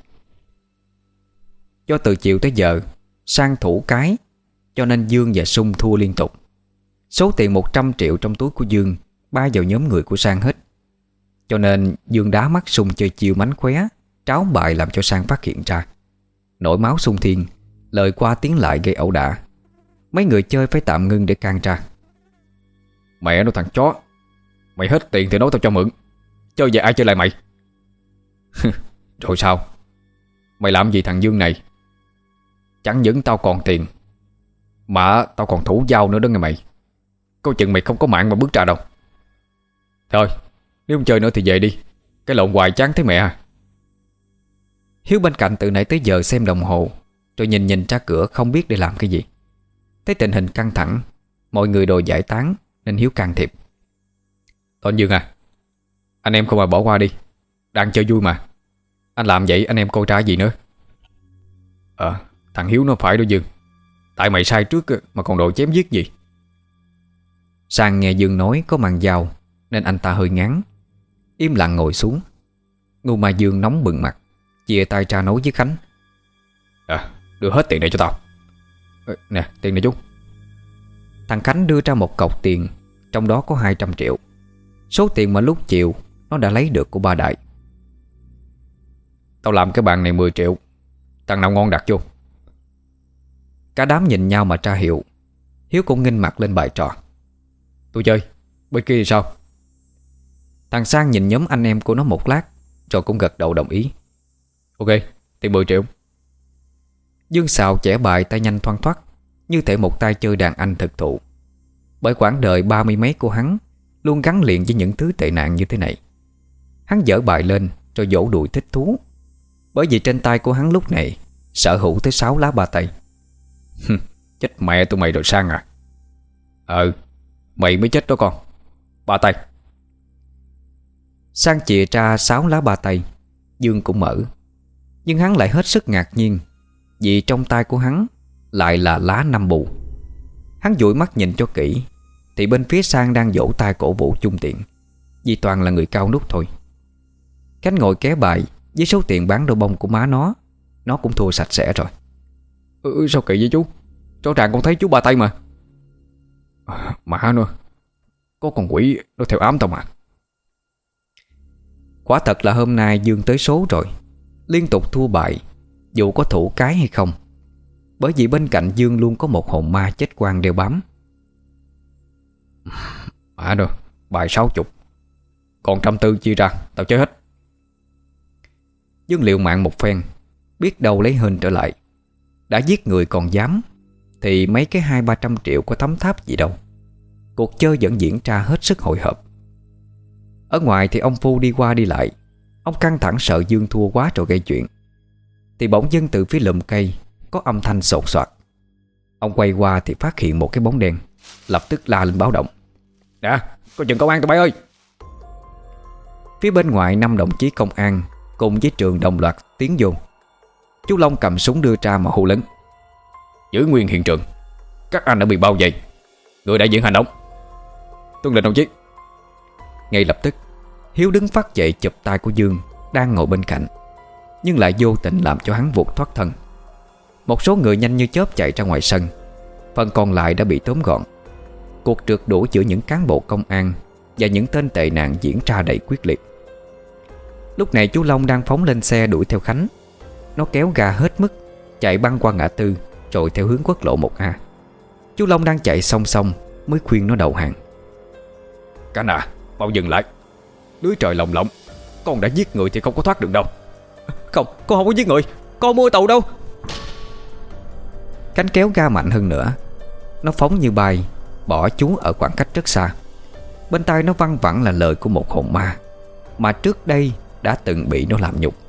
Do từ chiều tới giờ Sang thủ cái, cho nên Dương và Sung thua liên tục. Số tiền 100 triệu trong túi của Dương bay vào nhóm người của Sang hết. Cho nên Dương đá mắt Sung chơi chiêu mánh khóe, tráo bài làm cho Sang phát hiện ra. Nổi máu xung thiên, lời qua tiếng lại gây ẩu đả. Mấy người chơi phải tạm ngưng để can tra. Mẹ nó thằng chó, mày hết tiền thì nói tao cho mượn. Chơi về ai chơi lại mày? Rồi sao? Mày làm gì thằng Dương này? Chẳng những tao còn tiền mà tao còn thủ dao nữa đó nghe mày. Câu chừng mày không có mạng mà bước ra đâu. Thôi, nếu không chơi nữa thì về đi. Cái lộn hoài chán thấy mẹ à. Hiếu bên cạnh từ nãy tới giờ xem đồng hồ, rồi nhìn nhìn ra cửa không biết để làm cái gì. Thấy tình hình căng thẳng, mọi người đòi giải tán, nên Hiếu can thiệp. Thôi Dương à, anh em không mà bỏ qua đi. Đang chơi vui mà. Anh làm vậy anh em coi trả gì nữa. Thằng Hiếu nó phải đó Dương. Tại mày sai trước mà còn đòi chém giết gì. Sang nghe Dương nói có mang dao, nên anh ta hơi ngán, im lặng ngồi xuống. Ngu mà Dương nóng bừng mặt, chia tay ra nói với Khánh. Đưa hết tiền này cho tao. Nè, tiền này chú. Thằng Khánh đưa ra một cọc tiền, trong đó có 200 triệu. Số tiền mà lúc chiều nó đã lấy được của ba Đại. Tao làm cái bàn này 10 triệu. Thằng nào ngon đặt vô. Cả đám nhìn nhau mà tra hiệu. Hiếu cũng nghênh mặt lên bài trò. Tôi chơi, bên kia thì sao? Thằng Sang nhìn nhóm anh em của nó một lát, rồi cũng gật đầu đồng ý. Ok, tiền 10 triệu. Dương xào chẻ bài tay nhanh thoăn thoắt, như thể một tay chơi đàn anh thực thụ. Bởi quãng đời 30 mấy của hắn luôn gắn liền với những thứ tệ nạn như thế này. Hắn dở bài lên rồi vỗ đùi thích thú, bởi vì trên tay của hắn lúc này sở hữu tới 6 lá ba tay. Chết mẹ tụi mày rồi Sang à. Mày mới chết đó con. Ba tay. Sang chìa ra 6 lá ba tay. Dương cũng mở, nhưng hắn lại hết sức ngạc nhiên, vì trong tay của hắn lại là lá 5 bù. Hắn dụi mắt nhìn cho kỹ, thì bên phía Sang đang vỗ tay cổ vũ chung tiền, vì toàn là người cao nút thôi. Khánh ngồi ké bài với số tiền bán đôi bông của má nó cũng thua sạch sẽ rồi. Sao kỳ vậy chú? Rõ ràng con thấy chú ba tay mà. Má nó, có con quỷ nó theo ám tao mà. Quả thật là hôm nay Dương tới số rồi, liên tục thua bại, dù có thủ cái hay không. Bởi vì bên cạnh Dương luôn có một hồn ma chết quang đeo bám. Má nó, Bài 60, còn 140 chia ra tao chơi hết. Dương liều mạng một phen, biết đâu lấy hên trở lại. Đã giết người còn dám, thì mấy cái 200-300 triệu có thấm tháp gì đâu. Cuộc chơi vẫn diễn ra hết sức hồi hộp. Ở ngoài thì ông Phu đi qua đi lại. Ông căng thẳng sợ Dương thua quá rồi gây chuyện. Thì bỗng dưng từ phía lùm cây có âm thanh sột soạt. Ông quay qua thì phát hiện một cái bóng đen, lập tức la lên báo động. Nè, có chừng công an tụi bay ơi! Phía bên ngoài 5 đồng chí công an cùng với Trường đồng loạt tiến vô. Chú Long cầm súng đưa ra mà hô lớn. Giữ nguyên hiện trường, các anh đã bị bao vây, người đại diện hành động. Tuân lệnh đồng chí. Ngay lập tức Hiếu đứng phát dậy chụp tay của Dương đang ngồi bên cạnh, nhưng lại vô tình làm cho hắn vụt thoát thân. Một số người nhanh như chớp chạy ra ngoài sân, phần còn lại đã bị tóm gọn. Cuộc trượt đuổi giữa những cán bộ công an và những tên tệ nạn diễn ra đầy quyết liệt. Lúc này chú Long đang phóng lên xe đuổi theo Khánh. Nó kéo ga hết mức, chạy băng qua ngã tư rồi theo hướng quốc lộ 1A. Chú Long đang chạy song song mới khuyên nó đầu hàng. Khánh à, mau dừng lại. Lưới trời lồng lộng, con đã giết người thì không có thoát được đâu. Không, con không có giết người, con mua tàu đâu. Khánh kéo ga mạnh hơn nữa. Nó phóng như bay, bỏ chú ở khoảng cách rất xa. Bên tai nó văng vẳng là lời của một hồn ma mà trước đây đã từng bị nó làm nhục.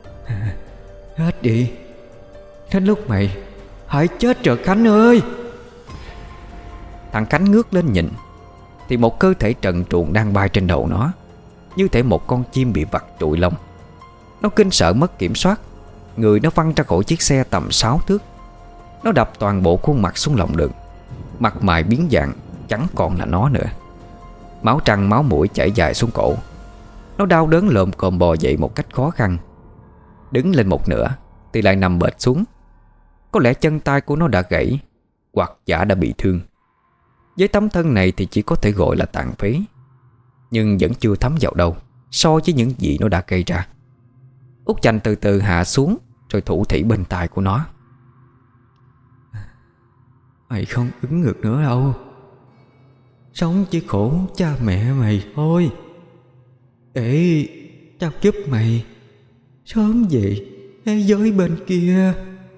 Hết đi, đến lúc mày hãy chết rồi Khánh ơi. Thằng Khánh ngước lên nhìn thì một cơ thể trần truồng đang bay trên đầu nó, như thể một con chim bị vặt trụi lông. Nó kinh sợ mất kiểm soát, người nó văng ra khỏi chiếc xe tầm 6 thước. Nó đập toàn bộ khuôn mặt xuống lòng đường, mặt mày biến dạng, chẳng còn là nó nữa. Máu trăng máu mũi chảy dài xuống cổ. Nó đau đớn lồm cồm bò dậy một cách khó khăn. Đứng lên một nửa thì lại nằm bệt xuống. Có lẽ chân tay của nó đã gãy, hoặc giả đã bị thương. Với tấm thân này thì chỉ có thể gọi là tàn phế, nhưng vẫn chưa thấm vào đâu so với những gì nó đã gây ra. Út Chanh từ từ hạ xuống rồi thủ thỉ bên tai của nó. Mày không ứng ngược nữa đâu. Sống chỉ khổ cha mẹ mày thôi. Để tao giúp mày sớm về thế giới bên kia.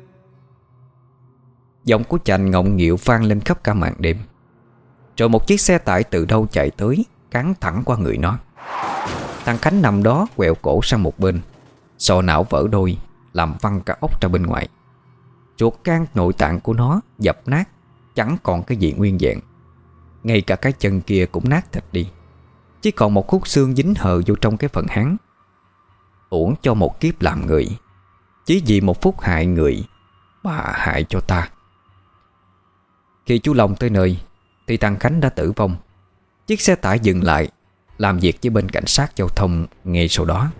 Giọng của Chanh ngọng nghịu vang lên khắp cả màn đêm. Rồi một chiếc xe tải từ đâu chạy tới, cán thẳng qua người nó. Thằng Khánh nằm đó quẹo cổ sang một bên, sọ não vỡ đôi, làm văng cả ốc ra bên ngoài. Ruột gan nội tạng của nó dập nát, chẳng còn cái gì nguyên vẹn. Ngay cả cái chân kia cũng nát thịt đi, chỉ còn một khúc xương dính hờ vô trong cái phần háng. Uổng cho một kiếp làm người, chỉ vì một phút hại người mà hại cho ta. Khi chú Long tới nơi thì thằng Khánh đã tử vong. Chiếc xe tải dừng lại, làm việc với bên cảnh sát giao thông ngay sau đó.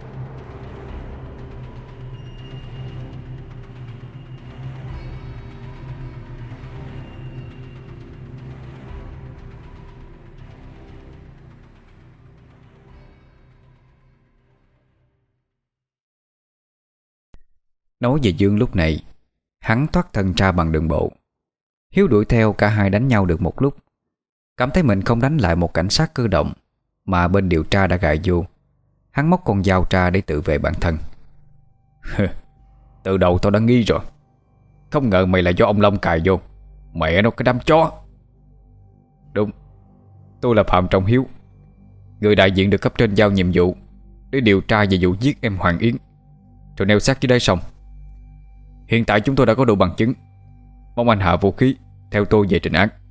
Nói về Dương lúc này, hắn thoát thân ra bằng đường bộ. Hiếu đuổi theo, cả hai đánh nhau được một lúc. Cảm thấy mình không đánh lại một cảnh sát cơ động mà bên điều tra đã gài vô, hắn móc con dao ra để tự vệ bản thân. Từ đầu tao đã nghi rồi, không ngờ mày là do ông Long cài vô. Mẹ nó cái đám chó. Đúng, tôi là Phạm Trọng Hiếu, người đại diện được cấp trên giao nhiệm vụ để điều tra về vụ giết em Hoàng Yến rồi neo xác dưới đáy sông. Hiện tại chúng tôi đã có đủ bằng chứng, mong anh hạ vũ khí theo tôi về trình án.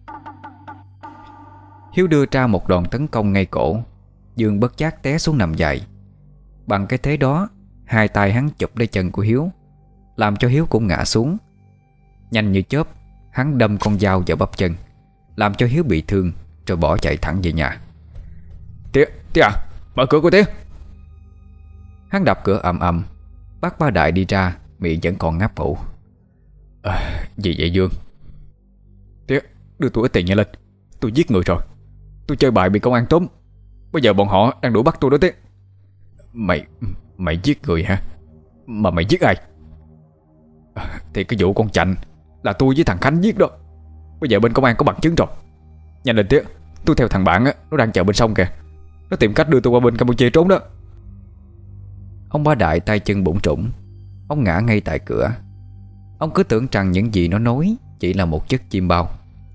Hiếu đưa ra một đòn tấn công ngay cổ. Dương bất giác té xuống nằm dài. Bằng cái thế đó, hai tay hắn chụp lấy chân của Hiếu, làm cho Hiếu cũng ngã xuống. Nhanh như chớp, hắn đâm con dao vào bắp chân, làm cho Hiếu bị thương, rồi bỏ chạy thẳng về nhà. Tía à, mở cửa của Tía. Hắn đập cửa ầm ầm. Bác Ba Đại đi ra, miệng vẫn còn ngáp ngủ. Gì vậy Dương? Tía, đưa tôi ít tiền nha lên. Tôi giết người rồi, tôi chơi bài bị công an tóm. Bây giờ bọn họ đang đuổi bắt tôi đó Tía. Mày giết người hả? Mà mày giết ai? Thì cái vụ con Chạnh là tôi với thằng Khánh giết đó. Bây giờ bên công an có bằng chứng rồi. Nhanh lên Tía, Tôi theo thằng bạn á, nó đang chờ bên sông kìa. Nó tìm cách đưa tôi qua bên Campuchia trốn đó. Ông Ba Đại tay chân bủn rủn. Ông ngã ngay tại cửa. Ông cứ tưởng rằng những gì nó nói chỉ là một giấc chim bao.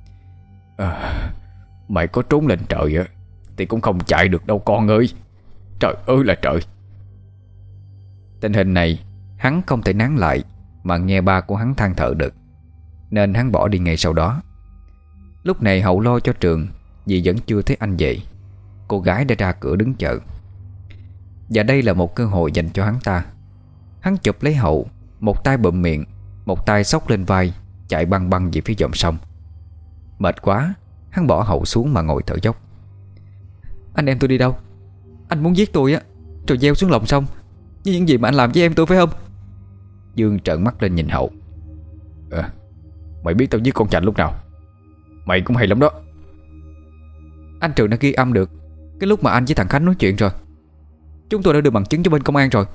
Mày có trốn lên trời á thì cũng không chạy được đâu con ơi. Trời ơi là trời. Tình hình này hắn không thể nán lại mà nghe ba của hắn than thở được, nên hắn bỏ đi ngay sau đó. Lúc này Hậu lo cho Trường vì vẫn chưa thấy anh về. Cô gái đã ra cửa đứng chờ. Và đây là một cơ hội dành cho hắn ta. Hắn chụp lấy Hậu, một tay bụm miệng, một tay xốc lên vai, chạy băng băng về phía dòng sông. Mệt quá, hắn bỏ Hậu xuống mà ngồi thở dốc. Anh em tôi đi đâu? Anh muốn giết tôi á, rồi gieo xuống lòng sông như những gì mà anh làm với em tôi phải không? Dương trợn mắt lên nhìn Hậu. Mày biết tao giết con Chành lúc nào? Mày cũng hay lắm đó. Anh Trường đã ghi âm được cái lúc mà anh với thằng Khánh nói chuyện rồi. Chúng tôi đã đưa bằng chứng cho bên công an rồi.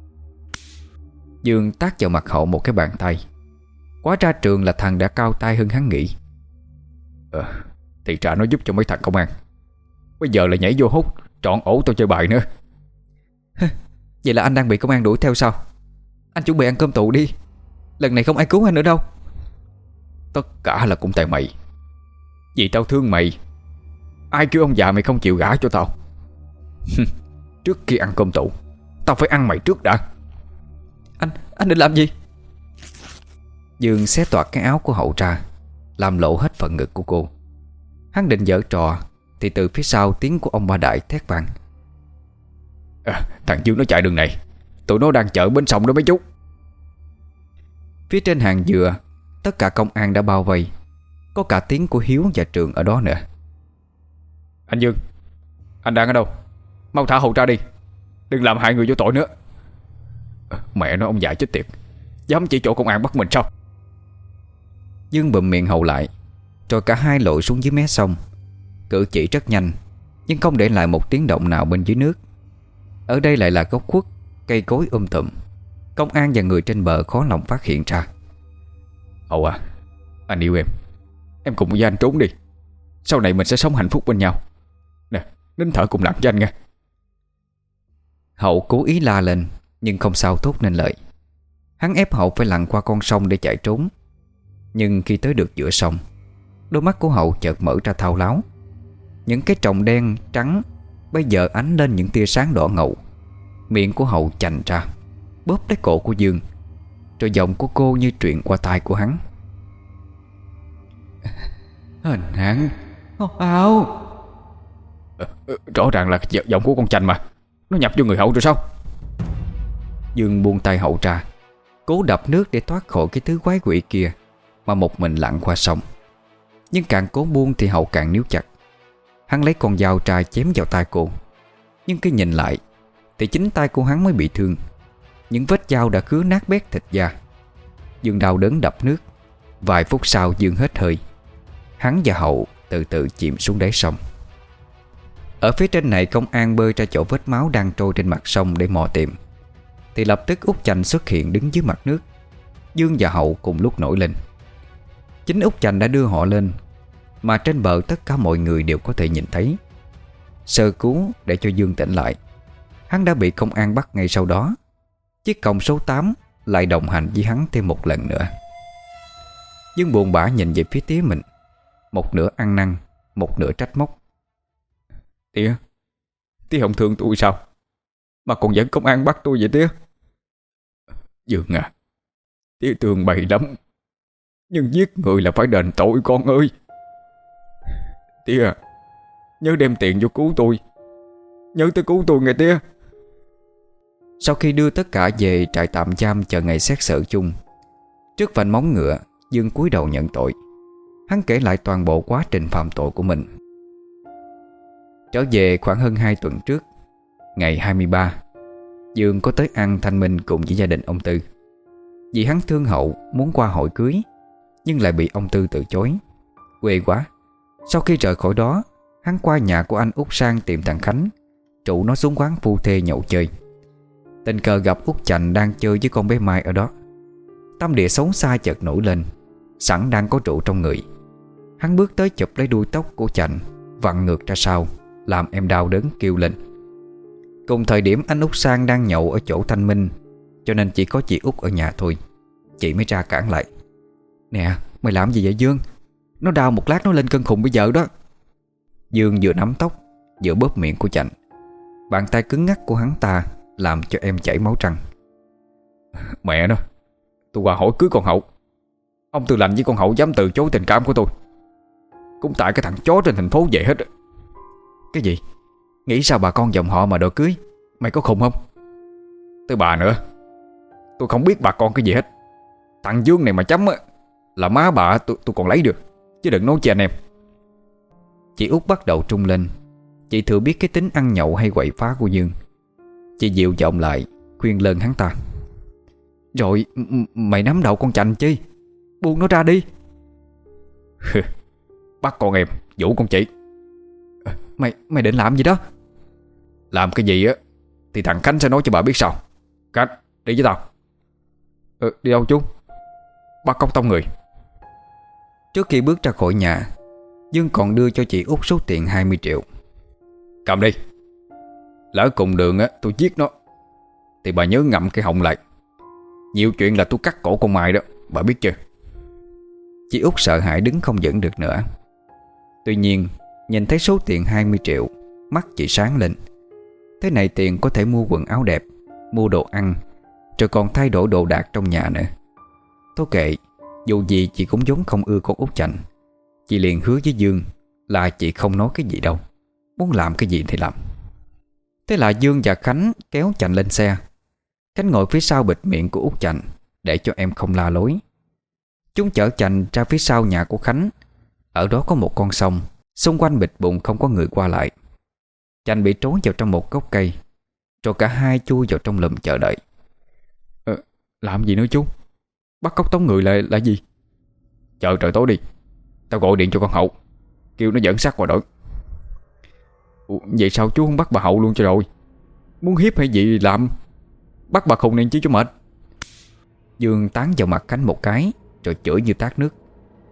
Dương tát vào mặt Hậu một cái bàn tay. Quá ra Trường là thằng đã cao tay hơn hắn nghĩ. Thì ra nó giúp cho mấy thằng công an. Bây giờ là nhảy vô hút trọn ổ tao chơi bài nữa. Vậy là anh đang bị công an đuổi theo sao? Anh chuẩn bị ăn cơm tù đi. Lần này không ai cứu anh nữa đâu. Tất cả là cũng tại mày. Vì tao thương mày. Ai kêu ông già mày không chịu gả cho tao? Trước khi ăn cơm tù, tao phải ăn mày trước đã. Anh định làm gì? Dương xé toạc cái áo của Hậu ra, làm lộ hết phần ngực của cô. Hắn định giở trò thì từ phía sau tiếng của ông Ba Đại thét vang. Thằng Dương nó chạy đường này. Tụi nó đang chở bên sông đó mấy chú. Phía trên hàng dừa, tất cả công an đã bao vây. Có cả tiếng của Hiếu và Trường ở đó nữa. Anh Dương, anh đang ở đâu? Mau thả Hậu ra đi. Đừng làm hại người vô tội nữa. Mẹ nó, ông già chết tiệt, dám chỉ chỗ công an bắt mình sao? Dương bụm miệng Hậu lại, rồi cả hai lội xuống dưới mé sông. Cử chỉ rất nhanh, nhưng không để lại một tiếng động nào bên dưới nước. Ở đây lại là góc khuất, cây cối tùm. Công an và người trên bờ khó lòng phát hiện ra. Hậu à, anh yêu em. Em cùng với anh trốn đi. Sau này mình sẽ sống hạnh phúc bên nhau. Nè, nín thở cùng làm cho anh nghe. Hậu cố ý la lên, nhưng không sao thốt nên lời. Hắn ép Hậu phải lặn qua con sông để chạy trốn. Nhưng khi tới được giữa sông, đôi mắt của Hậu chợt mở ra thao láo. Những cái tròng đen trắng bây giờ ánh lên những tia sáng đỏ ngầu. Miệng của Hậu chành ra, bóp lấy cổ của Dương, rồi giọng của cô như truyền qua tai của hắn. Hình hắn áo. Rõ ràng là giọng của con Chành mà. Nó nhập vô người Hậu rồi sao? Dương buông tay Hậu ra, cố đập nước để thoát khỏi cái thứ quái quỷ kia, mà một mình lặn qua sông. Nhưng càng cố buông thì Hậu càng níu chặt. Hắn lấy con dao ra chém vào tay cô. Nhưng khi nhìn lại thì chính tay của hắn mới bị thương. Những vết dao đã cứa nát bét thịt da. Dương đau đớn đập nước. Vài phút sau Dương hết hơi. Hắn và Hậu từ từ chìm xuống đáy sông. Ở phía trên này công an bơi ra chỗ vết máu đang trôi trên mặt sông để mò tìm. Thì lập tức Út Chành xuất hiện đứng dưới mặt nước. Dương và Hậu cùng lúc nổi lên. Chính Út Chành đã đưa họ lên, mà trên bờ tất cả mọi người đều có thể nhìn thấy. Sơ cứu để cho Dương tỉnh lại. Hắn đã bị công an bắt ngay sau đó. Chiếc còng số 8 lại đồng hành với hắn thêm một lần nữa. Dương buồn bã nhìn về phía tía mình, một nửa ăn năn, một nửa trách móc. Tía không thương tôi sao mà còn dẫn công an bắt tôi vậy tía? Dương à, tía thương mày lắm, nhưng giết người là phải đền tội con ơi. Tía à, nhớ đem tiền vô cứu tôi. Nhớ tới cứu tôi nghe tía. Sau khi đưa tất cả về trại tạm giam chờ ngày xét xử chung, trước vành móng ngựa, Dương cúi đầu nhận tội. Hắn kể lại toàn bộ quá trình phạm tội của mình. Trở về khoảng hơn 2 tuần trước, ngày 23, Dương có tới ăn thanh minh cùng với gia đình ông Tư. Vì hắn thương Hậu muốn qua hội cưới, nhưng lại bị ông Tư từ chối. Quê quá. Sau khi rời khỏi đó, hắn qua nhà của anh Út Sang tìm thằng Khánh, trụ nó xuống quán phu thê nhậu chơi. Tình cờ gặp Út Chành đang chơi với con bé Mai ở đó. Tâm địa xấu xa chợt nổi lên, sẵn đang có rượu trong người. Hắn bước tới chụp lấy đuôi tóc của Chành vặn ngược ra sau, làm em đau đớn kêu lên. Cùng thời điểm anh Út Sang đang nhậu ở chỗ Thanh Minh, cho nên chỉ có chị Út ở nhà thôi. Chị mới ra cản lại. Nè, mày làm gì vậy Dương? Nó đau một lát nó lên cơn khùng bây giờ đó. Dương vừa nắm tóc vừa bóp miệng của Chành. Bàn tay cứng ngắc của hắn ta làm cho em chảy máu răng. Mẹ nó, tôi qua hỏi cưới con Hậu. Ông Tư Lành với con Hậu dám từ chối tình cảm của tôi, cũng tại cái thằng chó trên thành phố về hết. Cái gì? Nghĩ sao bà con dòng họ mà đòi cưới? Mày có khùng không? Tới bà nữa, tôi không biết bà con cái gì hết. Thằng Dương này mà chấm á, là má bà tôi còn lấy được, chứ đừng nói cho anh em. Chị Út bắt đầu trung lên. Chị thừa biết cái tính ăn nhậu hay quậy phá của Dương. Chị dịu giọng lại khuyên lơn hắn ta. Rồi mày nắm đầu con Chành chi? Buông nó ra đi. Bắt con em vũ con chị. Mày định làm gì đó? Làm cái gì á thì thằng Khánh sẽ nói cho bà biết sau. Khánh, đi với tao. Đi đâu chú? Bắt cóc tông người. Trước khi bước ra khỏi nhà, Dương còn đưa cho chị Út số tiền 20 triệu. Cầm đi. Lỡ cùng đường á tôi giết nó thì bà nhớ ngậm cái họng lại. Nhiều chuyện là tôi cắt cổ con Mai đó, bà biết chưa? Chị Út sợ hãi đứng không vững được nữa. Tuy nhiên nhìn thấy số tiền 20 triệu, mắt chị sáng lên. Thế này tiền có thể mua quần áo đẹp, mua đồ ăn, rồi còn thay đổi đồ đạc trong nhà nữa. Thôi kệ, dù gì chị cũng vốn không ưa con Út Chành. Chị liền hứa với Dương là chị không nói cái gì đâu, muốn làm cái gì thì làm. Thế là Dương và Khánh kéo Chành lên xe. Khánh ngồi phía sau bịt miệng của Út Chành để cho em không la lối. Chúng chở Chành ra phía sau nhà của Khánh. Ở đó có một con sông, xung quanh bịt bụng không có người qua lại. Chành bị trốn vào trong một gốc cây, rồi cả hai chui vào trong lùm chờ đợi. Làm gì nữa chú? Bắt cóc tống người là gì? Chờ trời tối đi, tao gọi điện cho con Hậu, kêu nó dẫn xác qua đội. Vậy sao chú không bắt bà Hậu luôn cho rồi? Muốn hiếp hay gì làm? Bắt bà khùng này chứ cho mệt. Dương tán vào mặt Khánh một cái, rồi chửi như tát nước.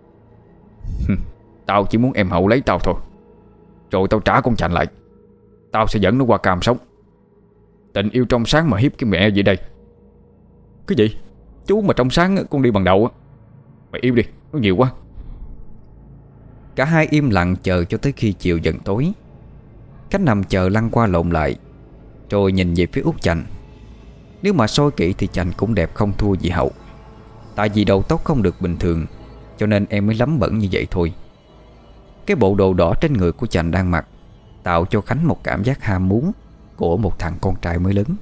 Tao chỉ muốn em Hậu lấy tao thôi, rồi tao trả con Chành lại. Tao sẽ dẫn nó qua Cam sống. Tình yêu trong sáng mà hiếp cái mẹ gì đây? Cái gì? Chú mà trong sáng con đi bằng đầu á. Mày im đi, nó nhiều quá. Cả hai im lặng chờ cho tới khi chiều dần tối. Khánh nằm chờ lăn qua lộn lại, rồi nhìn về phía Út Chành. Nếu mà soi kỹ thì Chành cũng đẹp không thua gì Hậu. Tại vì đầu tóc không được bình thường, cho nên em mới lấm bẩn như vậy thôi. Cái bộ đồ đỏ trên người của Chành đang mặc tạo cho Khánh một cảm giác ham muốn của một thằng con trai mới lớn.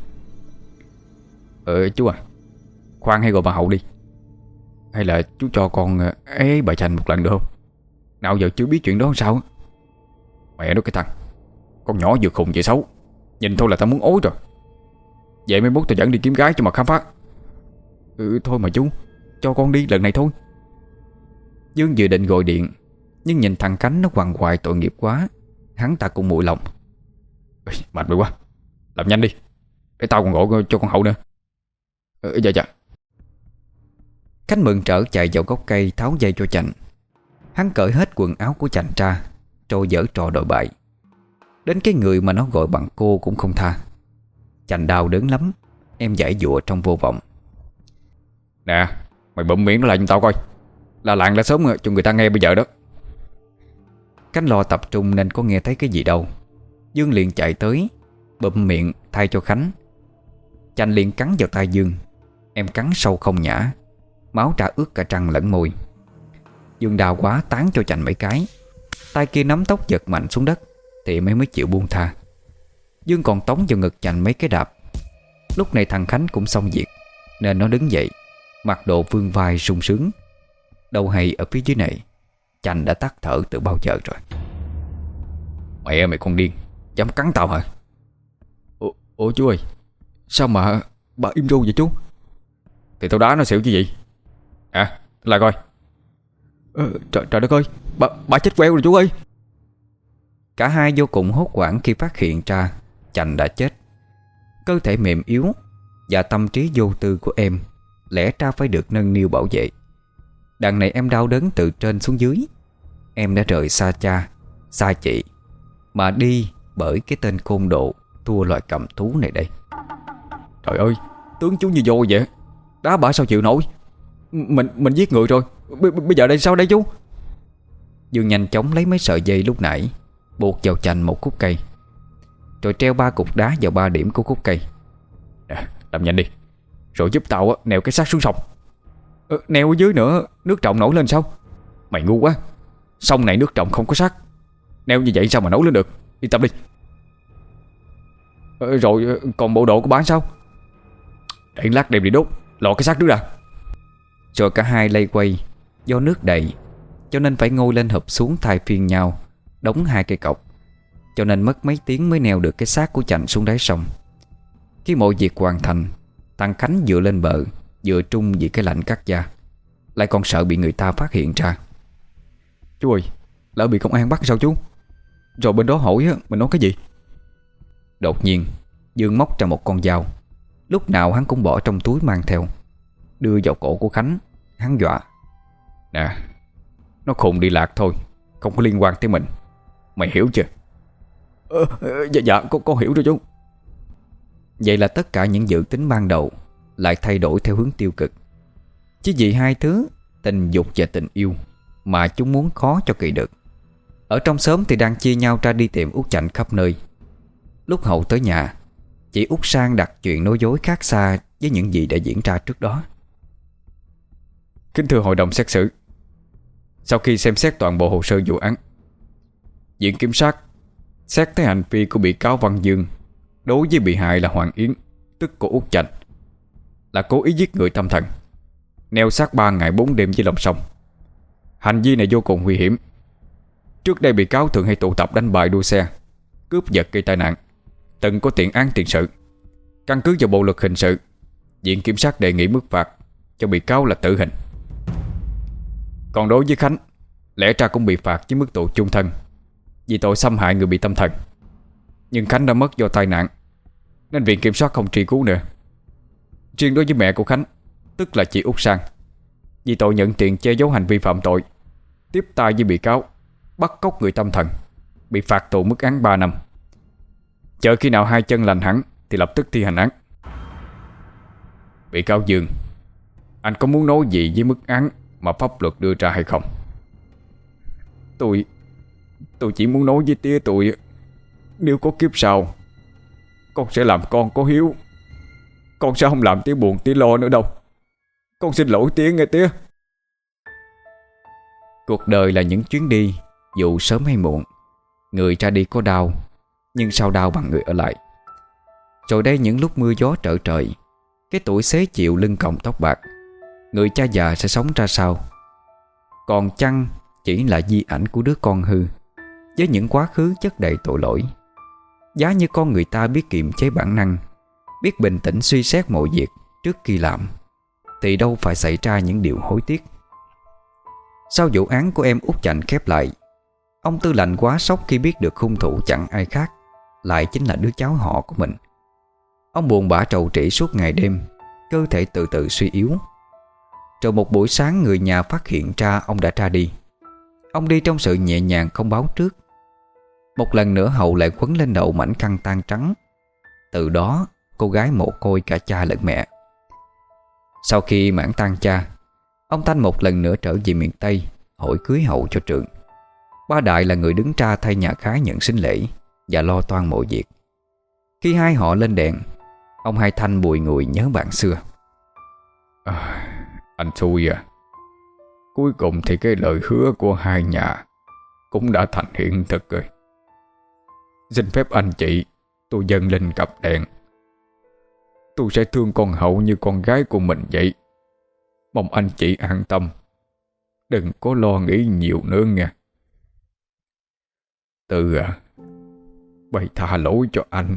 Chú à, khoan hay gọi bà Hậu đi. Hay là chú cho con ấy bà Chành một lần được không? Nào giờ chưa biết chuyện đó sao. Mẹ nó cái thằng, con nhỏ vừa khùng vừa xấu, nhìn thôi là tao muốn ối rồi. Vậy mai mốt tao dẫn đi kiếm gái cho mà khám phá. Thôi mà chú, cho con đi lần này thôi. Dương vừa định gọi điện, nhưng nhìn thằng Khánh nó quằn quại tội nghiệp quá, hắn ta cũng nguội lòng. Mệt mày quá, làm nhanh đi, để tao còn gọi cho con Hậu nữa. Dạ. Khánh mừng trở chạy vào gốc cây tháo dây cho Chành. Hắn cởi hết quần áo của Chành ra, rồi giở trò đồi bại. Đến cái người mà nó gọi bằng cô cũng không tha. Chành đau đớn lắm, em giãy giụa trong vô vọng. Nè, mày bụm miệng nó lại cho tao coi, là làng đã sớm cho người ta nghe bây giờ đó. Khánh lo tập trung nên có nghe thấy cái gì đâu. Dương liền chạy tới, bụm miệng thay cho Khánh. Chành liền cắn vào tay Dương. Em cắn sâu không nhả, máu ra ướt cả răng lẫn môi. Dương đau quá tán cho Chành mấy cái. Tay kia nắm tóc giật mạnh xuống đất thì mới chịu buông tha. Dương còn tống vào ngực Chành mấy cái đạp. Lúc này thằng Khánh cũng xong việc, nên nó đứng dậy, mặc đồ vươn vai sung sướng. Đâu hay ở phía dưới này Chành đã tắt thở từ bao giờ rồi. Mẹ mày con điên, dám cắn tao hả? Ủa chú ơi, sao mà bà im ru vậy chú? Thì tao đá nó xỉu chứ gì. Lại coi. Trời đất ơi, bà chết queo rồi chú ơi. Cả hai vô cùng hốt hoảng khi phát hiện ra Chành đã chết. Cơ thể mềm yếu và tâm trí vô tư của em lẽ ra phải được nâng niu bảo vệ. Đằng này em đau đớn từ trên xuống dưới. Em đã rời xa cha, xa chị, mà đi bởi cái tên côn đồ thua loài cầm thú này đây. Trời ơi, tướng chú như vô vậy, đá bả sao chịu nổi. Mình giết người rồi, bây giờ đây sao đây chú? Dương nhanh chóng lấy mấy sợi dây lúc nãy buộc vào chành một khúc cây, rồi treo 3 cục đá vào 3 điểm của khúc cây. Làm nhanh đi, rồi giúp tao nèo cái xác xuống sông. Neo ở dưới nữa, nước trồng nổi lên sao? Mày ngu quá, sông này nước trồng không có xác, neo như vậy sao mà nổi lên được. Yên tâm đi. Rồi còn bộ đồ của bán sao? Để lát đem đi đốt, lọ cái xác nước ra. Rồi cả hai lây quay. Do nước đầy cho nên phải ngồi lên hụp xuống thay phiên nhau, đóng 2 cây cọc, cho nên mất mấy tiếng mới neo được cái xác của chành xuống đáy sông. Khi mọi việc hoàn thành, thằng Khánh dựa lên bờ, vừa trung vì cái lạnh cắt da, lại còn sợ bị người ta phát hiện ra. Chú ơi, lỡ bị công an bắt sao chú? Rồi bên đó hỏi mình nói cái gì? Đột nhiên Dương móc ra một con dao, lúc nào hắn cũng bỏ trong túi mang theo, đưa vào cổ của Khánh. Hắn dọa: Nè, nó khùng đi lạc thôi, không có liên quan tới mình, mày hiểu chưa? Dạ con hiểu rồi chú. Vậy là tất cả những dự tính ban đầu lại thay đổi theo hướng tiêu cực. Chỉ vì 2 thứ, tình dục và tình yêu, mà chúng muốn khó cho kỳ được. Ở trong xóm thì đang chia nhau ra đi tìm Út Chạnh khắp nơi. Lúc Hậu tới nhà, chị Út Sang đặt chuyện nói dối khác xa với những gì đã diễn ra trước đó. Kính thưa hội đồng xét xử, sau khi xem xét toàn bộ hồ sơ vụ án, viện kiểm sát xét thấy hành vi của bị cáo Văn Dương đối với bị hại là Hoàng Yến, tức của Út Chạnh, là cố ý giết người tâm thần, neo xác 3 ngày 4 đêm dưới lòng sông. Hành vi này vô cùng nguy hiểm. Trước đây bị cáo thường hay tụ tập đánh bài đua xe, cướp giật gây tai nạn, từng có tiền án tiền sự. Căn cứ vào bộ luật hình sự, viện kiểm sát đề nghị mức phạt cho bị cáo là tử hình. Còn đối với Khánh, lẽ ra cũng bị phạt với mức tù chung thân vì tội xâm hại người bị tâm thần. Nhưng Khánh đã mất do tai nạn nên viện kiểm soát không truy cứu nữa. Riêng đối với mẹ của Khánh, tức là chị Út Sang, vì tội nhận tiền che giấu hành vi phạm tội, tiếp tay với bị cáo bắt cóc người tâm thần, bị phạt tù mức án 3 năm. Chờ khi nào 2 chân lành hẳn thì lập tức thi hành án. Bị cáo Dương, anh có muốn nói gì với mức án mà pháp luật đưa ra hay không? Tôi chỉ muốn nói với tía tôi, nếu có kiếp sau, con sẽ làm con có hiếu. Con sẽ không làm tía buồn tía lo nữa đâu. Con xin lỗi tía nghe tía. Cuộc đời là những chuyến đi, dù sớm hay muộn. Người ra đi có đau, nhưng sao đau bằng người ở lại. Rồi đây những lúc mưa gió trở trời, cái tuổi xế chiều lưng còng tóc bạc, người cha già sẽ sống ra sao? Còn chăng chỉ là di ảnh của đứa con hư, với những quá khứ chất đầy tội lỗi. Giá như con người ta biết kiềm chế bản năng, biết bình tĩnh suy xét mọi việc trước khi làm, thì đâu phải xảy ra những điều hối tiếc. Sau vụ án của em Út Chạnh khép lại, ông Tư Lạnh quá sốc khi biết được hung thủ chẳng ai khác lại chính là đứa cháu họ của mình. Ông buồn bã trầu trĩ suốt ngày đêm, cơ thể từ từ suy yếu. Rồi một buổi sáng người nhà phát hiện ra ông đã ra đi. Ông đi trong sự nhẹ nhàng không báo trước. Một lần nữa Hậu lại quấn lên đầu mảnh khăn tang trắng. Từ đó cô gái mồ côi cả cha lẫn mẹ. Sau khi mãn tang cha, ông Thanh một lần nữa trở về miền Tây hỏi cưới Hậu cho Trường. Ba Đại là người đứng ra thay nhà khái nhận sính lễ và lo toan mọi việc. Khi hai họ lên đèn, ông Hai Thanh bùi ngùi nhớ bạn xưa. Anh xui à. Cuối cùng thì cái lời hứa của hai nhà cũng đã thành hiện thực rồi. Xin phép anh chị, tôi dâng lên cặp đèn. Tôi sẽ thương con Hậu như con gái của mình vậy. Mong anh chị an tâm, đừng có lo nghĩ nhiều nữa nha. Tư à, bày tha lỗi cho anh.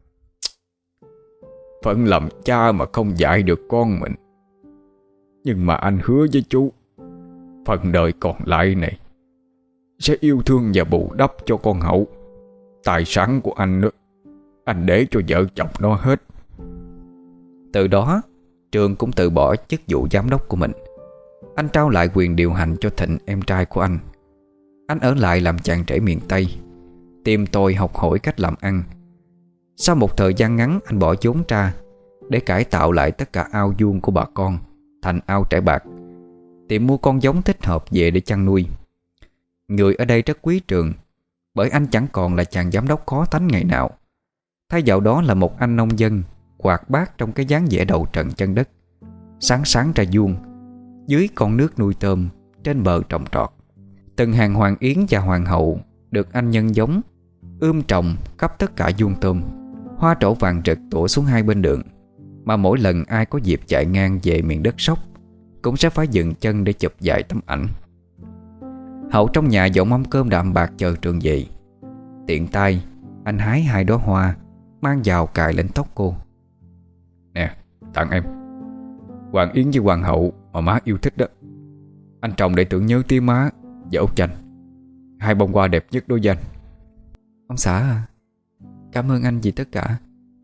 Phận làm cha mà không dạy được con mình. Nhưng mà anh hứa với chú, phần đời còn lại này sẽ yêu thương và bù đắp cho con Hậu. Tài sản của anh nữa, anh để cho vợ chồng nó hết. Từ đó Trường cũng từ bỏ chức vụ giám đốc của mình. Anh trao lại quyền điều hành cho Thịnh, em trai của anh. Anh ở lại làm chàng rể miền Tây, tìm tòi học hỏi cách làm ăn. Sau một thời gian ngắn, anh bỏ vốn ra để cải tạo lại tất cả ao vuông của bà con thành ao trải bạc, tìm mua con giống thích hợp về để chăn nuôi. Người ở đây rất quý Trường, bởi anh chẳng còn là chàng giám đốc khó tánh ngày nào. Thay vào đó là một anh nông dân hoạt bát trong cái dáng vẻ đầu trần chân đất, sáng sáng ra vuông, dưới con nước nuôi tôm, trên bờ trồng trọt. Từng hàng hoàng yến và hoàng hậu được anh nhân giống, trồng khắp tất cả vuông tôm. Hoa trổ vàng rực tủa xuống hai bên đường, mà mỗi lần ai có dịp chạy ngang về miền đất Sóc cũng sẽ phải dừng chân để chụp vài tấm ảnh. Hậu trong nhà dọn mâm cơm đạm bạc chờ Trường về. Tiện tay anh hái 2 đóa hoa mang vào cài lên tóc cô. Nè, tặng em. Hoàng Yến với Hoàng hậu mà má yêu thích đó. Anh trồng để tưởng nhớ tiếng má và Út Chanh. 2 bông hoa đẹp nhất đối với anh. Ông xã à, cảm ơn anh vì tất cả.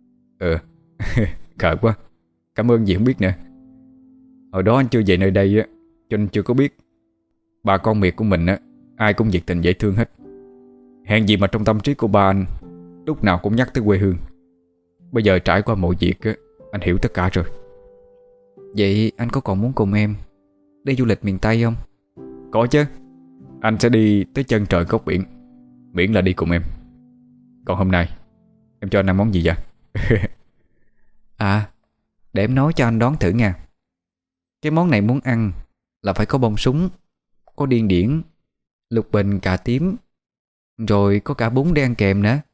Cờ quá. Cảm ơn gì không biết nè. Hồi đó anh chưa về nơi đây á, cho nên chưa có biết. Bà con miệt của mình á, ai cũng nhiệt tình dễ thương hết. Hèn gì mà trong tâm trí của ba anh lúc nào cũng nhắc tới quê hương. Bây giờ trải qua mọi việc á, anh hiểu tất cả rồi. Vậy anh có còn muốn cùng em đi du lịch miền Tây không? Có chứ. Anh sẽ đi tới chân trời góc biển, miễn là đi cùng em. Còn hôm nay em cho anh ăn món gì vậy? À, để em nói cho anh đoán thử nha. Cái món này muốn ăn là phải có bông súng, có điên điển, lục bình, cà tím, rồi có cả bún để ăn kèm nữa.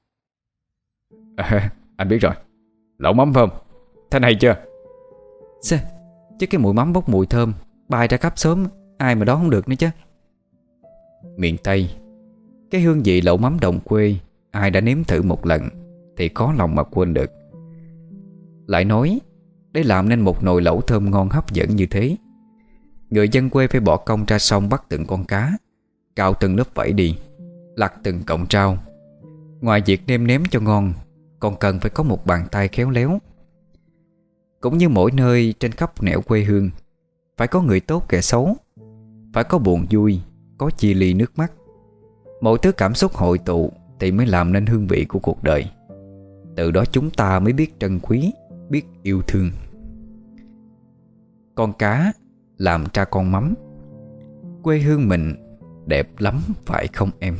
Anh biết rồi. Lẩu mắm phải không? Thế này chưa? Chứ cái mùi mắm bốc mùi thơm bay ra khắp xóm, ai mà đoán không được nữa chứ. Miền Tây, cái hương vị lẩu mắm đồng quê, ai đã nếm thử một lần thì khó lòng mà quên được. Lại nói, để làm nên một nồi lẩu thơm ngon hấp dẫn như thế, người dân quê phải bỏ công ra sông bắt từng con cá, cạo từng lớp vảy đi, lặt từng cọng rau. Ngoài việc nêm nếm cho ngon, còn cần phải có một bàn tay khéo léo. Cũng như mỗi nơi trên khắp nẻo quê hương, phải có người tốt kẻ xấu, phải có buồn vui, có chia ly nước mắt. Mọi thứ cảm xúc hội tụ thì mới làm nên hương vị của cuộc đời. Từ đó chúng ta mới biết trân quý, biết yêu thương. Con cá làm ra con mắm. Quê hương mình đẹp lắm phải không em?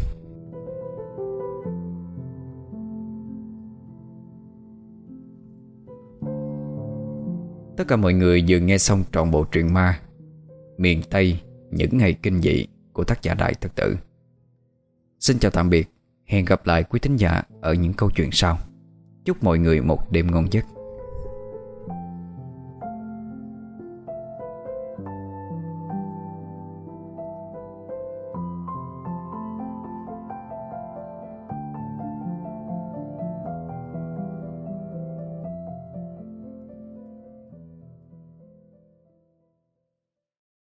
Tất cả mọi người vừa nghe xong trọn bộ truyện ma Miền Tây những ngày kinh dị của tác giả Đại Thực Tử. Xin chào tạm biệt. Hẹn gặp lại quý thính giả ở những câu chuyện sau. Chúc mọi người một đêm ngon giấc.